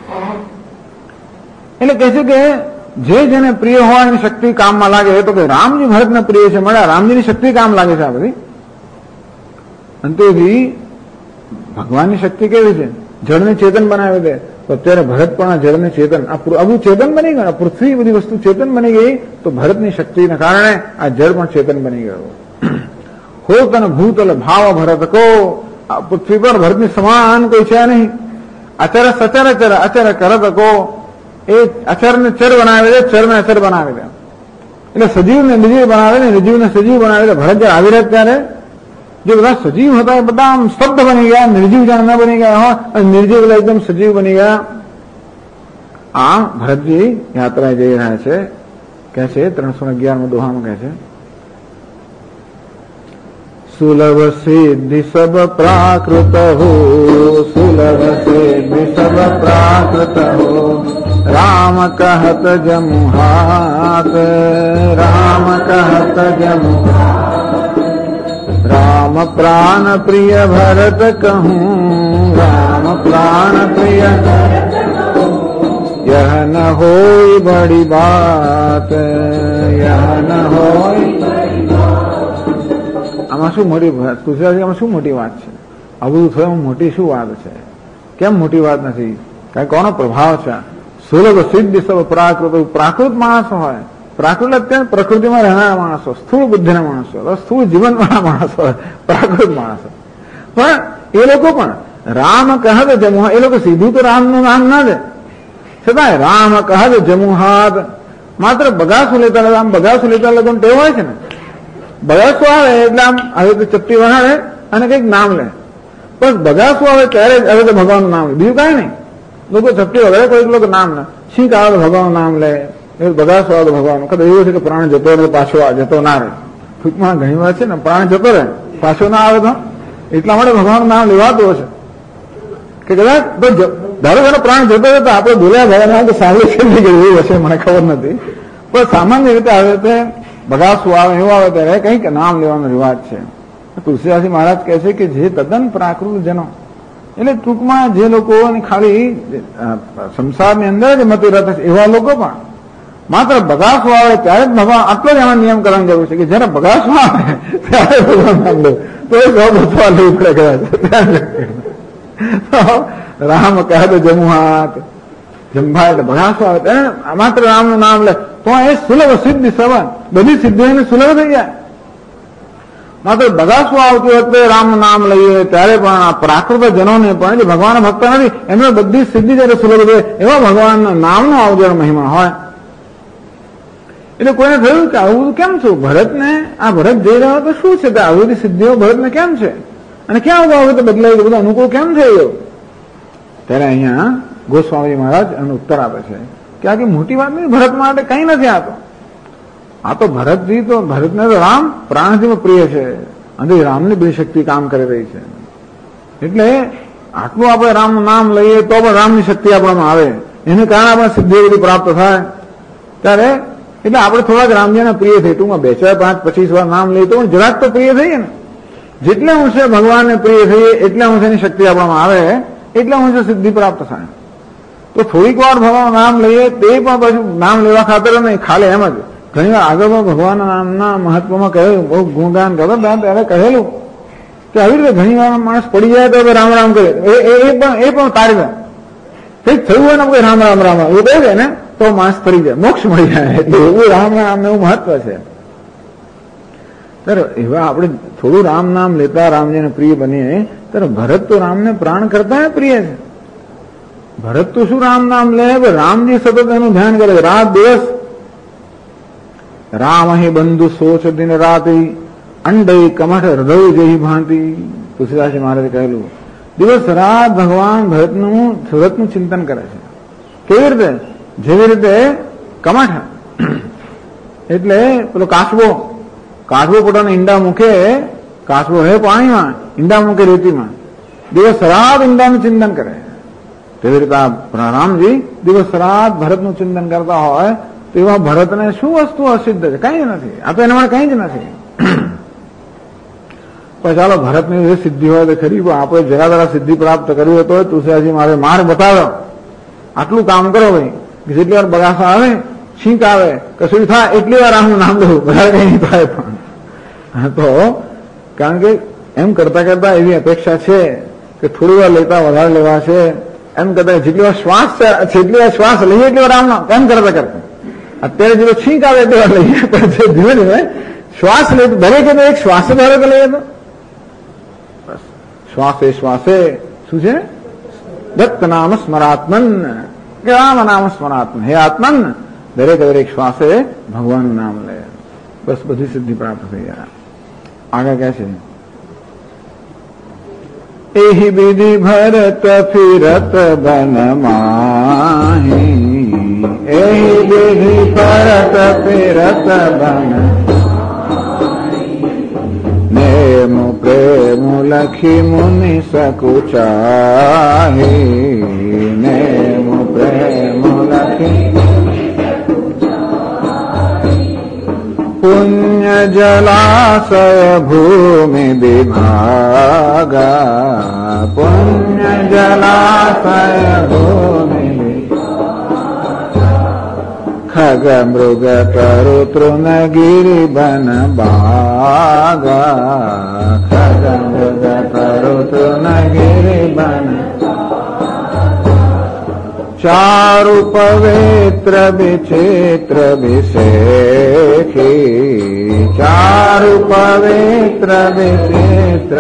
એટલે કહે છે કે જે જેને પ્રિય હોય એની શક્તિ કામમાં લાગે, તો કે રામજી ભરતને પ્રિય છે, મળ્યા રામજીની શક્તિ કામ લાગે છે આ બધી. અંતેથી ભગવાનની શક્તિ કેવી છે? જળને ચેતન બનાવી દે. તો અત્યારે ભરત પણ આ જળને ચેતન, આવું ચેતન બની ગયું, પૃથ્વી બધી વસ્તુ ચેતન બની ગઈ, તો ભરતની શક્તિના કારણે આ જળ પણ ચેતન બની ગયું. હોત અને ભૂતલ ભાવ ભરત કો, આ પૃથ્વી પર ભરતની સમાન કોઈ છે નહીં. અચર સચર ચર અચર કરત કો, એ અચરને ચર બનાવી દે, ચરને અચર બનાવી દે. એટલે સજીવને નિર્જીવ બનાવે ને, નિર્જીવને સજીવ બનાવી દે. ભરત જયારે આવી રહ્યા ત્યારે જે બધા સજીવ હતા એ બધા આમ સ્તબ્ધ બની ગયા, નિર્જીવ જાણ ન બની ગયા હોય, અને નિર્જીવ બધા એકદમ સજીવ બની ગયા. આ ભરતજી યાત્રાએ જઈ રહ્યા છે, કહે છે 311 દોહામાં કહે છે, સુલભ સિદ્ધિ સબ પ્રાકૃત હો, સુલભ સિદ્ધિ સબ પ્રાકૃત હો, રામ કહત જમુહાત, રામ કહત જમુહાત, રામ પ્રાણ પ્રિય ભરત કહું, રામ પ્રાણ પ્રિય, यह न होई बड़ी बात, यह न होई. આમાં શું મોટી વાત? તુલસીદાસજીમાં શું મોટી વાત છે? આ બધું થયું મોટી શું વાત છે? કેમ મોટી વાત નથી? કારણ કોનો પ્રભાવ છે? સુલભ સિદ્ધિ સબ પ્રાકૃત, પ્રાકૃત માણસો હોય, પ્રાકૃત અત્યંત પ્રકૃતિમાં રહેનારા માણસો, સ્થૂળ બુદ્ધિના માણસો, સ્થૂળ જીવનવાળા માણસો, પ્રાકૃત માણસો, પણ એ લોકો પણ રામ કહત જમુહાત, એ લોકો સીધું તો રામનું નામ ના દે, છતાં રામ કહત જમુહાત, માત્ર બગાસું લેતા, આમ બગાસું લેતા લોકોને ટેવ હોય છે ને, બગાસું આવે એટલે આમ હવે તો ચપટી વહાડે અને કંઈક નામ લે. બસ બગાસું આવે ત્યારે હવે તો ભગવાનનું નામ લે, બીજું કાંઈ નહીં. લોકો ચપટી વગેરે કોઈક લોકો નામ લે, છીંક આવે તો ભગવાનનું નામ લે, બગાસું આવે તો ભગવાનનું. કદાચ એવું છે કે પ્રાણ જતો રહે પાછો જતો ના રહે. ટૂંકમાં ઘણી વાર છે ને પ્રાણ જતો રહે પાછો ના આવે તો એટલા માટે ભગવાનનું નામ લેવાતું હશે કે કદાચ ધારો કે પ્રાણ જતો રહે તો આપણે બોલ્યા ભગવાન તો સાંભળી છે નહીં કે એવું હશે, મને ખબર નથી. પણ સામાન્ય રીતે આવે તે બગાસું આવે એવું આવે ત્યારે કંઈક નામ લેવાનો રિવાજ છે. તુલસીદાસજી મહારાજ કહે છે કે જે તદ્દન પ્રાકૃત જનો, એટલે ટૂંકમાં જે લોકો ખાલી સંસારની અંદર જ મતી રથ છે એવા લોકો પણ માત્ર બગાસું આવે ત્યારે જ ભગવાન આટલો જ એમાં નિયમ કરવાની જરૂર છે કે જયારે બગાસું આવે ત્યારે ભગવાન નામ લેવું. તો એ સૌ બચવા લેવું પડે કદાચ. રામ કહે તો જમુહાત જંભાય એટલે બગાસું આવે ત્યારે માત્ર રામનું નામ લે તો એ સુલભ સિદ્ધિ સવન બધી સિદ્ધિઓને સુલભ થઈ જાય. માત્ર બગાસું આવતી વખતે રામનું નામ લઈએ ત્યારે પણ આ પ્રાકૃત જનોને પણ જે ભગવાન ભક્ત નથી એમને બધી સિદ્ધિ જયારે સુલભ થાય એવા ભગવાનના નામનો અવજણ મહિમા હોય. એટલે કોઈને થયું કે આવું કેમ છું ભરતને, આ ભરત જઈ રહ્યો તો શું છે, આવી બધી સિદ્ધિઓ ભરતને કેમ છે અને ક્યાં ઉભા હવે તો બદલાઈ ગયું, બધું અનુકૂળ કેમ થઈ ગયું? ત્યારે અહીંયા ગોસ્વામી મહારાજ એનો ઉત્તર આપે છે કે આ કે મોટી વાત નહીં, ભરત માટે કઈ નથી આતો. આ તો ભરતજી તો ભરતને તો રામ પ્રાણજીમાં પ્રિય છે અને રામની બધી શક્તિ કામ કરી રહી છે. એટલે આટલું આપણે રામનું નામ લઈએ તો પણ રામની શક્તિ આપણામાં આવે, એને કારણે આપણે સિદ્ધિ બધી પ્રાપ્ત થાય. ત્યારે એટલે આપણે થોડાક રામજીના પ્રિય થઈ, ટૂંકમાં 2, 4, 5, 25 વાર નામ લઈએ તો જરાક તો પ્રિય થઈએ ને. જેટલે અંશે ભગવાનને પ્રિય થઈએ એટલે અંશે એની શક્તિ આપણામાં આવે, એટલે અંશે સિદ્ધિ પ્રાપ્ત થાય. તો થોડીક વાર ભગવાન નામ લઈએ તે પણ પછી નામ લેવા ખાતર નહીં, ખાલી એમ જ ઘણી વાર આગળ ભગવાનના નામના મહત્વમાં કહેલું, બહુ ગુણગાન કરતા ત્યારે કહેલું કે આવી રીતે ઘણી વાર માણસ પડી જાય તો રામ રામ કરે, એ પણ તારી જાય. કંઈક થયું હોય ને રામ રામ રામ એવું કહે છે ને તો માણસ ફરી જાય, મોક્ષ મળી જાય. એટલે એવું રામ નામ એવું મહત્વ છે. ત્યારે એવા આપણે થોડું રામ નામ લેતા રામજીને પ્રિય બનીએ ત્યારે ભરત તો રામને પ્રાણ કરતા પ્રિય છે. ભરત તો શું રામ નામ લે, રામજી સતત એનું ધ્યાન કરે રાત દિવસ. રામ અહીં બંધુ સોચ દિન રાતી અંડઈ કમઠ હૃદય જઈ ભાંતિ. તુલસીદાસજી મહારાજે કહેલું દિવસ રાત ભગવાન ભરતનું ચિંતન કરે છે. કેવી રીતે? જેવી રીતે કમઠ એટલે પેલો કાચબો પોતાના ઈંડા મૂકે, કાચબો હે પાણીમાં, ઈંડા મૂકે રેતીમાં, દિવસ રાત ઈંડાનું ચિંતન કરે. તેવી રીતે રામજી દિવસ રાત ભરતનું ચિંતન કરતા હોય તો એવા ભરતને શું વસ્તુ અસિદ્ધ છે? કઈ નથી. આ તો એના માટે કઈ જ નથી. પણ ચાલો ભરતની જે સિદ્ધિ હોય તો ખરી, પણ આપણે જરા જરા સિદ્ધિ પ્રાપ્ત કરવી હોય તો તુલસીદાસજી મારે માર્ગ બતાવ્યો. આટલું કામ કરો ભાઈ કે જેટલી વાર બગાસા આવે, છીંક આવે, કશું થાય એટલી વાર રામનું નામ લેવું, વધારે કઈ નહીં થાય. પણ તો કારણ કે એમ કરતા કરતા એવી અપેક્ષા છે કે થોડી વાર લેતા વધારે લેવા છે, એમ કરતા જેટલી વાર શ્વાસ છે જેટલી વાર શ્વાસ લઈએ એટલી વાર રામનો એમ કરતા કરતા અત્યારે જેટલો છીંક આવે એટલી વાર લઈએ, પણ ધીમે ધીમે શ્વાસ લે દરેક એક શ્વાસે ધારો કે લઈએ તો બસ શ્વાસે શું છે? દત્ત નામ સ્મરાત્મન, કે રામ નામ સ્મરાત્મન. હે આત્મન, દરેક શ્વાસે ભગવાનનું નામ લે, બસ બધી સિદ્ધિ પ્રાપ્ત થઈ જાય. આગળ કહે છે એહી વિધિ ભરત ફિરત બન માહી, એહી વિધિ ભરત ફિરત બન નેમ પ્રેમ લખી મુનિ સકુચાહી, નેમ પ્રેમ લખી પુણ્ય જલાશય ભૂમિ વિભાગા, પુણ્ય જલાશય ભૂમિ ખગ મૃગ તરુ તૃણ ગિરી બન બાગા, ખગ મૃગ તરુ તૃણ ગિરી બન ચારુ પવિત્ર વિચિત્ર વિશેખી, ચારુ પવિત્ર વિચિત્ર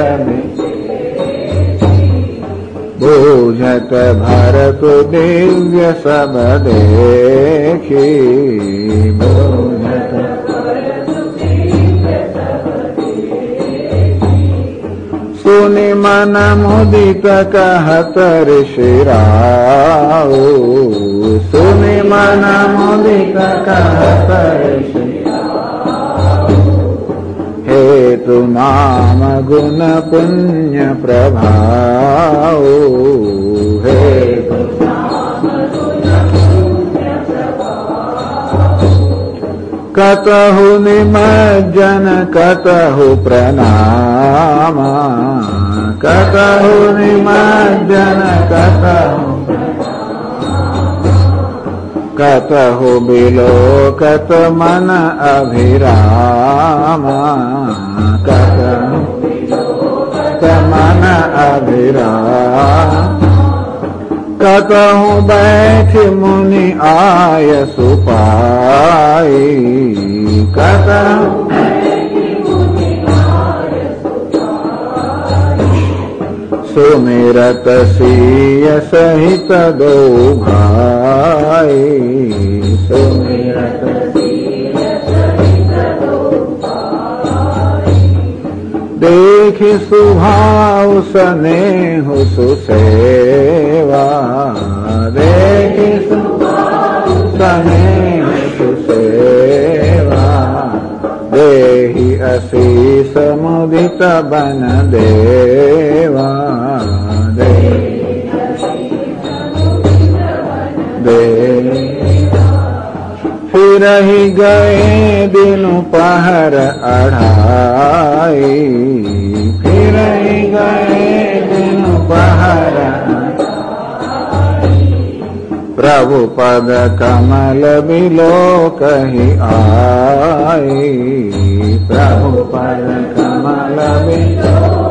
બુઝત ભરત દિવ્ય સબ દેખી, બુઝત मन मुदित कहत ऋषिराओ सुनि मन मुदित कहत ऋषिराओ हेतु नाम गुण पुण्य प्रभाव हेतु कतहु निमज्जन कतहु प्रणाम कतहु निमज्जन कतहु बिलोकत मन अभिराम कतहु मन अभिराम कतहु बैठ मुनि आय सुपाई कतहु सुमिरत सिय सहित दो भाई सुमिरत देखि सुभाव स्नेह सुसेवा देखि सुभाव स्नेह सुसेवा देहि असीस मुदित बन देवा फिर ही गए दिन पहर अढ़ाई फिर ही गए दिन पहर प्रभु पद कमल बिलोक ही आई प्रभु पद कमल बिलोक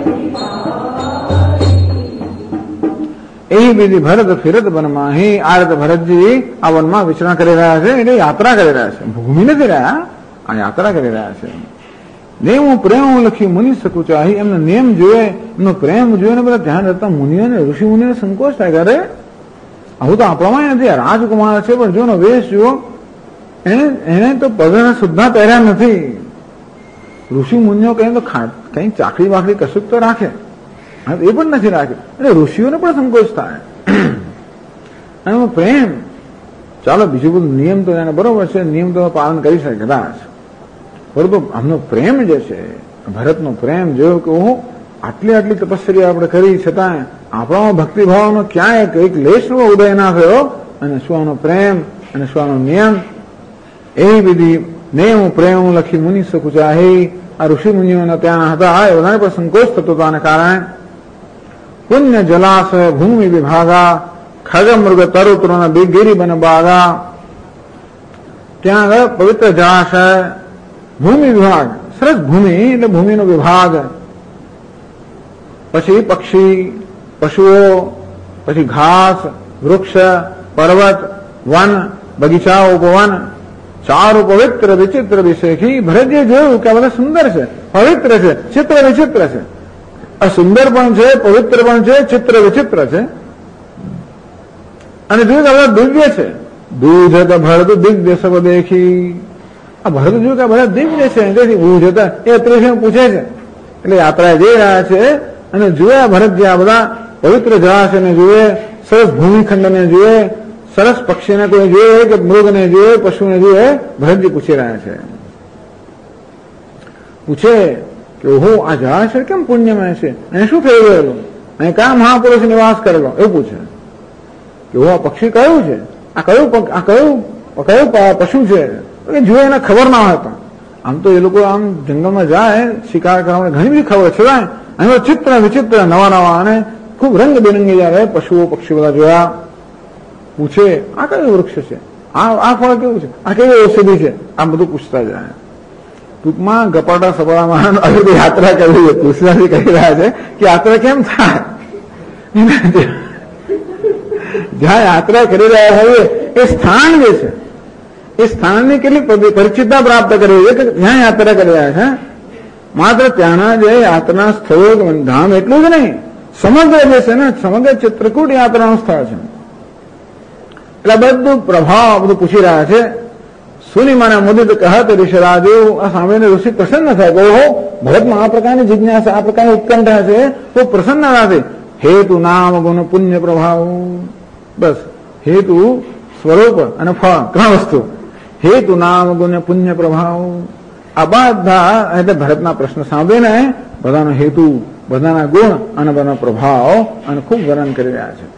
એ બીજી ભરત ફિરત વનમાં હી આ રીતે ભરતજી આ વનમાં વિચરણ કરી રહ્યા છે એટલે યાત્રા કરી રહ્યા છે ભૂમિ નથી રહ્યા આ યાત્રા કરી રહ્યા છે નેવું પ્રેમ લખી મુનિ શકું ચાહી એમનો નિયમ જોયે એમનો પ્રેમ જોઈને બધા ધ્યાન રહેતા મુનિઓને ઋષિ મુનિઓને સંકોચ થાય કે અરે આવું તો આપણામાં નથી રાજકુમાર છે પણ જોનો વેશ જુઓ એને તો પગને સુદ્ધા પહેર્યા નથી ઋષિ મુનિઓ કહે તો કઈ ચાકરી વાકરી કશુંક તો રાખે એ પણ નથી રાખ્યું એટલે ઋષિઓને પણ સંકોચ થાય અને પ્રેમ ચાલો બીજું બધું નિયમ તો એને બરોબર છે નિયમ તો પાલન કરી શકે કદાચ પરંતુ આમનો પ્રેમ જે છે ભરતનો પ્રેમ જોયો કે ઓહો આટલી આટલી તપસ્યા આપણે કરી છતાં આપણામાં ભક્તિભાવનો ક્યાંય એક લેશનો ઉદય ના થયો અને શું આનો પ્રેમ અને શું આનો નિયમ એવી વિધિ નિયમ પ્રેમ લખી મુનિ શકું ચાહી આ ઋષિ મુનિઓના ત્યાં હતા એ બધાને પણ સંકોચ થતો હતો આને કારણે પુણ્ય જલાશય ભૂમિ વિભાગા ખગ મૃગ તરુતરોના ગીરી બન બાગા ત્યાં આગળ પવિત્ર જળાશય ભૂમિ વિભાગ સરસ ભૂમિ એટલે ભૂમિનો વિભાગ પછી પક્ષી પશુઓ પછી ઘાસ વૃક્ષ પર્વત વન બગીચાઓ ઉપવન ચારો પવિત્ર વિચિત્ર વિષયથી ભરતજીએ જોયું કે આ બધા સુંદર છે પવિત્ર છે ચિત્ર વિચિત્ર છે સુંદર પણ છે પવિત્ર પણ છે ચિત્ર વિચિત્ર છે અને જોયું કે બધા દિવ્ય છે દૂધ ભરત દિવ્ય સબ દેખી આ ભરત જોયું કે આ બધા દિવ્ય છે તેથી ભૂજ હતા એ અત્યારે પૂછે છે એટલે યાત્રા જઈ રહ્યા છે અને જોયા ભરતજી આ બધા પવિત્ર જળાશયને જુએ સરસ ભૂમિખંડને જુએ સરસ પક્ષીને કોઈ જોઈએ કે મૃગને જોઈએ પશુને જોઈએ ભરતજી પૂછી રહ્યા છે પૂછે કે ઓહો આ જળાશય કેમ પુણ્યમય છે અહીં શું થઈ ગયેલું અહીં કયા મહાપુરુષ નિવાસ કરેલો એવું પૂછે કે ઓહો આ પક્ષી કયું છે આ કયું પશુ છે જો એને ખબર ના હોય પણ આમ તો એ લોકો આમ જંગલમાં જાય શિકાર કરવા ઘણી બધી ખબર છે અહીં ચિત્ર વિચિત્ર નવા નવા અને ખૂબ રંગબેરંગી જયારે પશુઓ પક્ષી બધા જોયા પૂછે આ કયું વૃક્ષ છે આ ફળ કેવું છે આ કેવી ઔષધિ છે આ બધું પૂછતા જાય ટૂંકમાં ગપાટા સપાટામાં યાત્રા કરવી કૃષ્ણજી કહી રહ્યા છે કે યાત્રા કેમ થાય જ્યાં યાત્રા કરી રહ્યા હોય એ સ્થાન જે છે એ સ્થાનની કેટલી પરિચિતતા પ્રાપ્ત કરવી છે કે જ્યાં યાત્રા કરી રહ્યા છે માત્ર ત્યાંના જે યાત્રા સ્થળો ધામ એટલું જ નહીં સમગ્ર જે છે ને સમગ્ર ચિત્રકૂટ યાત્રાનું સ્થળ છે એટલે બધું પ્રભાવ બધું પૂછી રહ્યા છે સુનિમાને મુદિત કહત ઋષિરાદેવ. આ સાંભળીને ઋષિ પ્રસન્ન થાય કે ઓહો, ભરતમાં આ પ્રકારની જિજ્ઞાસા, આ પ્રકારની ઉત્કંઠા છે, તો પ્રસન્ન નથી. હેતુ નામ ગુણ પુણ્ય પ્રભાવ. બસ હેતુ, સ્વરૂપ અને ફળ, 3 વસ્તુ. હેતુ નામ ગુણ પુણ્ય પ્રભાવ. આ બધા એટલે ભરતના પ્રશ્ન સાંભળીને બધાનો હેતુ, બધાના ગુણ અને બધાનો પ્રભાવ અને ખૂબ વર્ણન કરી રહ્યા છે.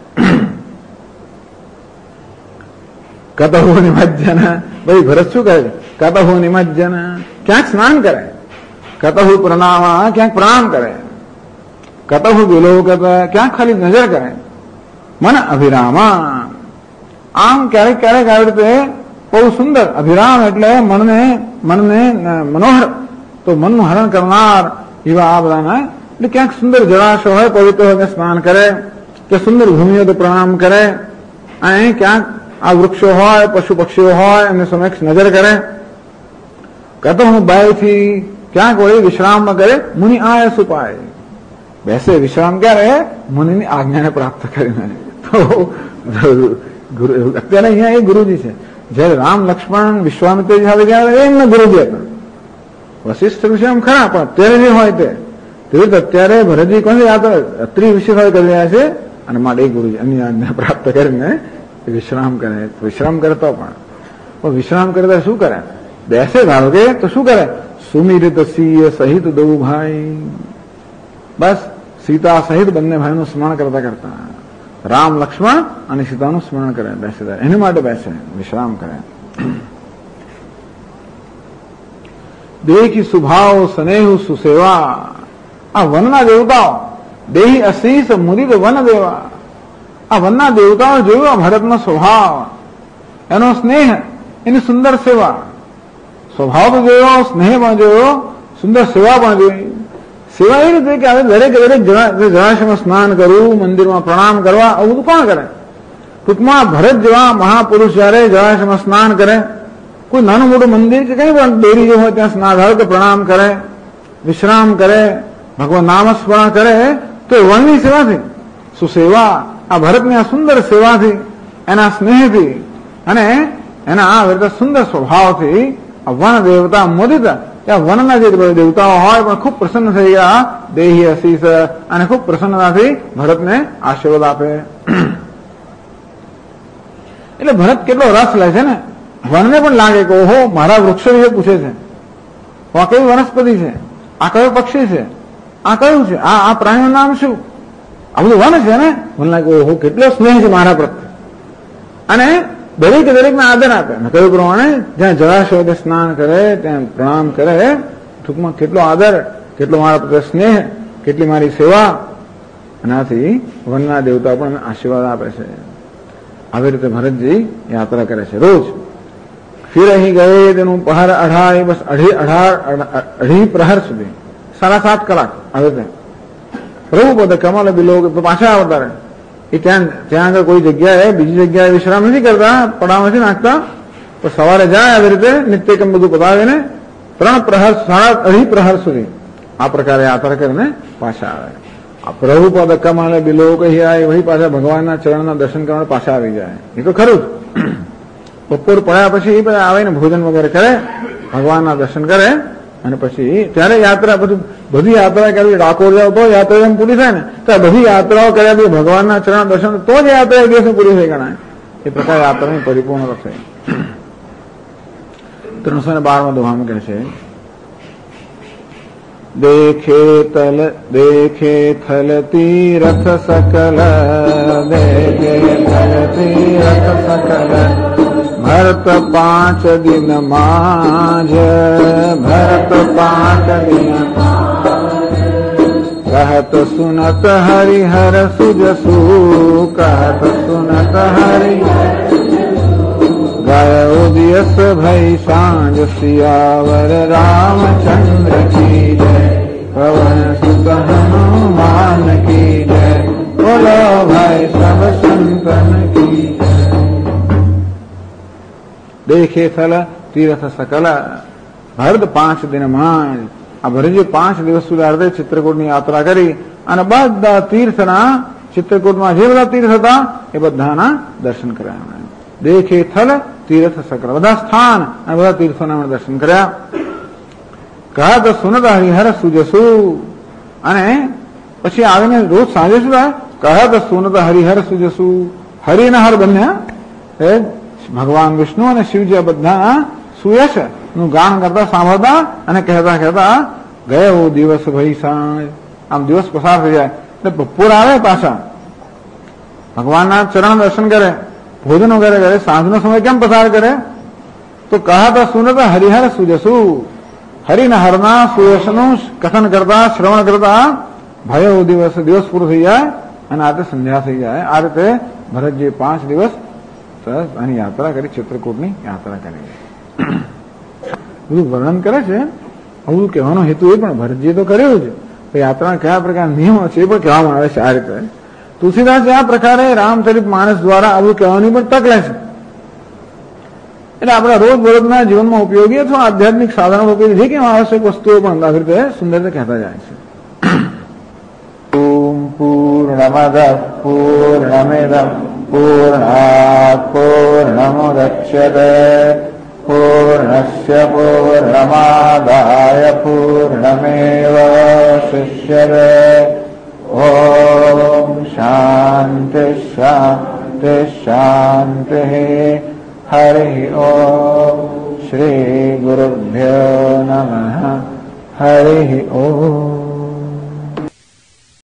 કતહુ નિમજ્જન. ભાઈ ભરત શું કહે છે? કતહુ નિમજ્જન, ક્યાંક સ્નાન કરે. કતહુ પ્રણામ, ક્યાંક પ્રણામ કરે. કતહુ વિલોકત, ક્યાંક ખાલી નજર કરે. મન અભિરામા, આમ ક્યારેક ક્યારેક આવી રીતે બહુ સુંદર. અભિરામ એટલે મનને મનોહર, તો મનનું હરણ કરનાર એવા આ બધાના. એટલે ક્યાંક સુંદર જળાશય હોય, પવિત્ર હોય સ્નાન કરે, કે સુંદર ભૂમિ હોય તો પ્રણામ કરે, અને ક્યાંક આ વૃક્ષો હોય, પશુ પક્ષીઓ હોય એમને સમક્ષ નજર કરે. કતો હું બાયથી ક્યાંક વળી વિશ્રામ કરે. મુનિ આય સુપાય, બેસે વિશ્રામ ક્યારે? મુનિની આજ્ઞાને પ્રાપ્ત કરીને. તો અત્યારે અહીંયા એ ગુરુજી છે. જયારે રામ લક્ષ્મણ વિશ્વામિત્રજી સાથે ગયા એમના ગુરુજી હતા. વશિષ્ઠ ઋષિ એમ ખરા, પણ અત્યારે જે હોય તે રીતે અત્યારે ભરતજી કોણ અત્રી ઋષિ સાથે કરી રહ્યા છે, અને માટે એ ગુરુજી એમની આજ્ઞા પ્રાપ્ત કરીને વિશ્રામ કરે. વિશ્રામ કરતો પણ વિશ્રામ કરતા શું કરે? બેસે ધારો કે તો શું કરે? સુમિરિત સિંહ સહિત દઉ ભાઈ. બસ સીતા સહિત બંને ભાઈનું સ્મરણ કરતા કરતા રામ લક્ષ્મણ અને સીતાનું સ્મરણ કરે, બેસે એની માટે બેસે, વિશ્રામ કરે. દેહી સુભાવ સ્નેહ સુસેવા. આ વનના દેવતાઓ, દેહી અશીષ મુદિત વન દેવા. આ વનના દેવતાઓ જોયું આ ભરતનો સ્વભાવ, એનો સ્નેહ, એની સુંદર સેવા. સ્વભાવ તો જોયો, સ્નેહ પણ જોયો, સુંદર સેવા પણ જોઈ. સેવા એ રીતે કે હવે દરેક જળાશયમાં સ્નાન કરવું, મંદિરમાં પ્રણામ કરવા, આવું બધું કોણ કરે? ટૂંકમાં ભરત જેવા મહાપુરુષ જયારે જળાશયમાં સ્નાન કરે, કોઈ નાનું મોટું મંદિર કે કઈ પણ ડેરી જે હોય ત્યાં સ્નાન ધારો કે પ્રણામ કરે, વિશ્રામ કરે, ભગવાન નામસ્મરણ કરે, તો વનની સેવાથી સુસેવા. આ ભરતની આ સુંદર સેવાથી, એના સ્નેહથી અને એના આ સુંદર સ્વભાવથી આ વન દેવતા મોદિત, ત્યાં વનના જે દેવતાઓ હોય પણ ખૂબ પ્રસન્ન થઈ ગયા. દેહી અશીષ, અને ખૂબ પ્રસન્નતાથી ભરતને આશીર્વાદ આપે. એટલે ભરત કેટલો રસ લે છે ને, વનને પણ લાગે કે ઓહો, મારા વૃક્ષો વિશે પૂછે છે, આ કઈ વનસ્પતિ છે, આ કયો પક્ષી છે, આ કયું છે, આ પ્રાણીનું નામ શું, આ બધું વન છે ને. મને લાગે ઓહો, કેટલો સ્નેહ છે મારા પ્રત્યે. અને દરેકને આદર આપે. કહ્યું પ્રમાણે જ્યાં જળાશય સ્નાન કરે, ત્યાં પ્રણામ કરે. ટૂંકમાં કેટલો આદર, કેટલો મારા પ્રત્યે સ્નેહ, કેટલી મારી સેવા. એનાથી વનના દેવતા પણ આશીર્વાદ આપે છે. આવી રીતે ભરતજી યાત્રા કરે છે રોજ. ફિર અહીં ગયે તેનું પહર 18, બસ અઢી પ્રહર સુધી, 7.5 કલાક. આવી રીતે પ્રભુ પદ કમલ બિલો, પાછા આવતા રહે. એ ત્યાં આગળ કોઈ જગ્યાએ, બીજી જગ્યાએ વિશ્રામ નથી કરતા, પડાવ નથી નાખતા. તો સવારે જાય આવી રીતે નિત્યકમ બધું પતાવીને 3 પ્રહર, 2.5 પ્રહર સુધી આ પ્રકારે યાત્રા કરીને પાછા આવે. આ પ્રભુ પદ કમલ બિલો કહી આવે, વહી પાછા ભગવાનના ચરણના દર્શન કરવા પાછા આવી જાય. એ તો ખરું જ. બપોર પડ્યા પછી એ બધા આવીને ભોજન વગેરે કરે, ભગવાનના દર્શન કરે, અને પછી ત્યારે યાત્રા બધી યાત્રા કરવી. ડાકોર જાવ તો યાત્રા એમ પૂરી થાય ને, તો બધી યાત્રાઓ કર્યા પછી ભગવાનના ચરણ દર્શન તો જ યાત્રા એક દિવસ પૂરી થઈ ગણાય. એ પ્રકાર યાત્રાની પરિપૂર્ણ થશે. 312 દોહામાં કહે છે, દેખે થલ તીરથ સકલ, દેખે થલ તીરથ સકલ, ભરત 5 દિન માજ, ભરત 5 દિન कहत सुनत हरिहर सुजसु, कहत सुनत हरि गयो दियस भई सांझ, सियावर रामचंद्र की जय, पवन सुत हनुमान की जय, बोलो भाई सब संतन की जय. देखे थल तीर्थ सकल, ભરત 5 દિનમાં. આ ભરતજી 5 દિવસ સુધી અર્ધે ચિત્રકૂટની યાત્રા કરી, અને બધા તીર્થના, ચિત્રકૂટમાં જે બધા તીર્થ હતા એ બધાના દર્શન કર્યા. દેખે થલ તીર્થ સકળ, બધા સ્થાન અને બધા તીર્થોના દર્શન કર્યા. કહા તો સુનત હરિહર સુજસુ, અને પછી આવીને રોજ સાંજે શું થાય? કહા તો સુનત હરિહર સુજસુ, હરિના હર બંને ભગવાન વિષ્ણુ અને શિવજી બધા સુયશ નું ગાન કરતા સાંભળતા અને કહેતા કહેતા ગયો દિવસ ભાઈ સાંજ. આમ દિવસ પસાર થઈ જાય એટલે બપોર આવે પાછા ભગવાનના ચરણ દર્શન કરે, ભોજન વગેરે કરે. સાંજનો સમય કેમ પસાર કરે? તો કહા તો સુનત હરિહર સુજસુ, હરિના હરના સુયશનું કથન કરતા શ્રવણ કરતા ભયો દિવસ, દિવસ પૂરો થઈ જાય અને આજે સંધ્યા થઈ જાય. આ રીતે ભરતજી 5 દિવસ આની યાત્રા કરી, ચિત્રકૂટની યાત્રા કરી. બધું વર્ણન કરે છે. આવું કહેવાનો હેતુ એ પણ ભરતજીએ તો કર્યું છે. યાત્રા કયા પ્રકારના નિયમો છે એ પણ કહેવામાં આવે છે. આ રીતે તુલસીદાસ આ પ્રકારે રામચરિત માનસ દ્વારા આવું કહેવાની પણ તક લે છે. એટલે આપણા રોજ બરોજના જીવનમાં ઉપયોગી અથવા આધ્યાત્મિક સાધનો ઉપયોગી જે કે આવશ્યક વસ્તુઓ પણ આવી રીતે સુંદર રીતે કહેતા જાય છે. પૂર્ણમદ પૂર્ણમિદં પૂર્ણાત પૂર્ણમુદચ્યતે પૂર્ણસ્ય પૂર્ણમાદાય પૂર્ણમેવાવશિષ્યતે. ઓમ શાંતિ શાંતિ શાંતિ. હરિ ઓમ. શ્રી ગુરુભ્યો નમઃ. હરિ ઓમ.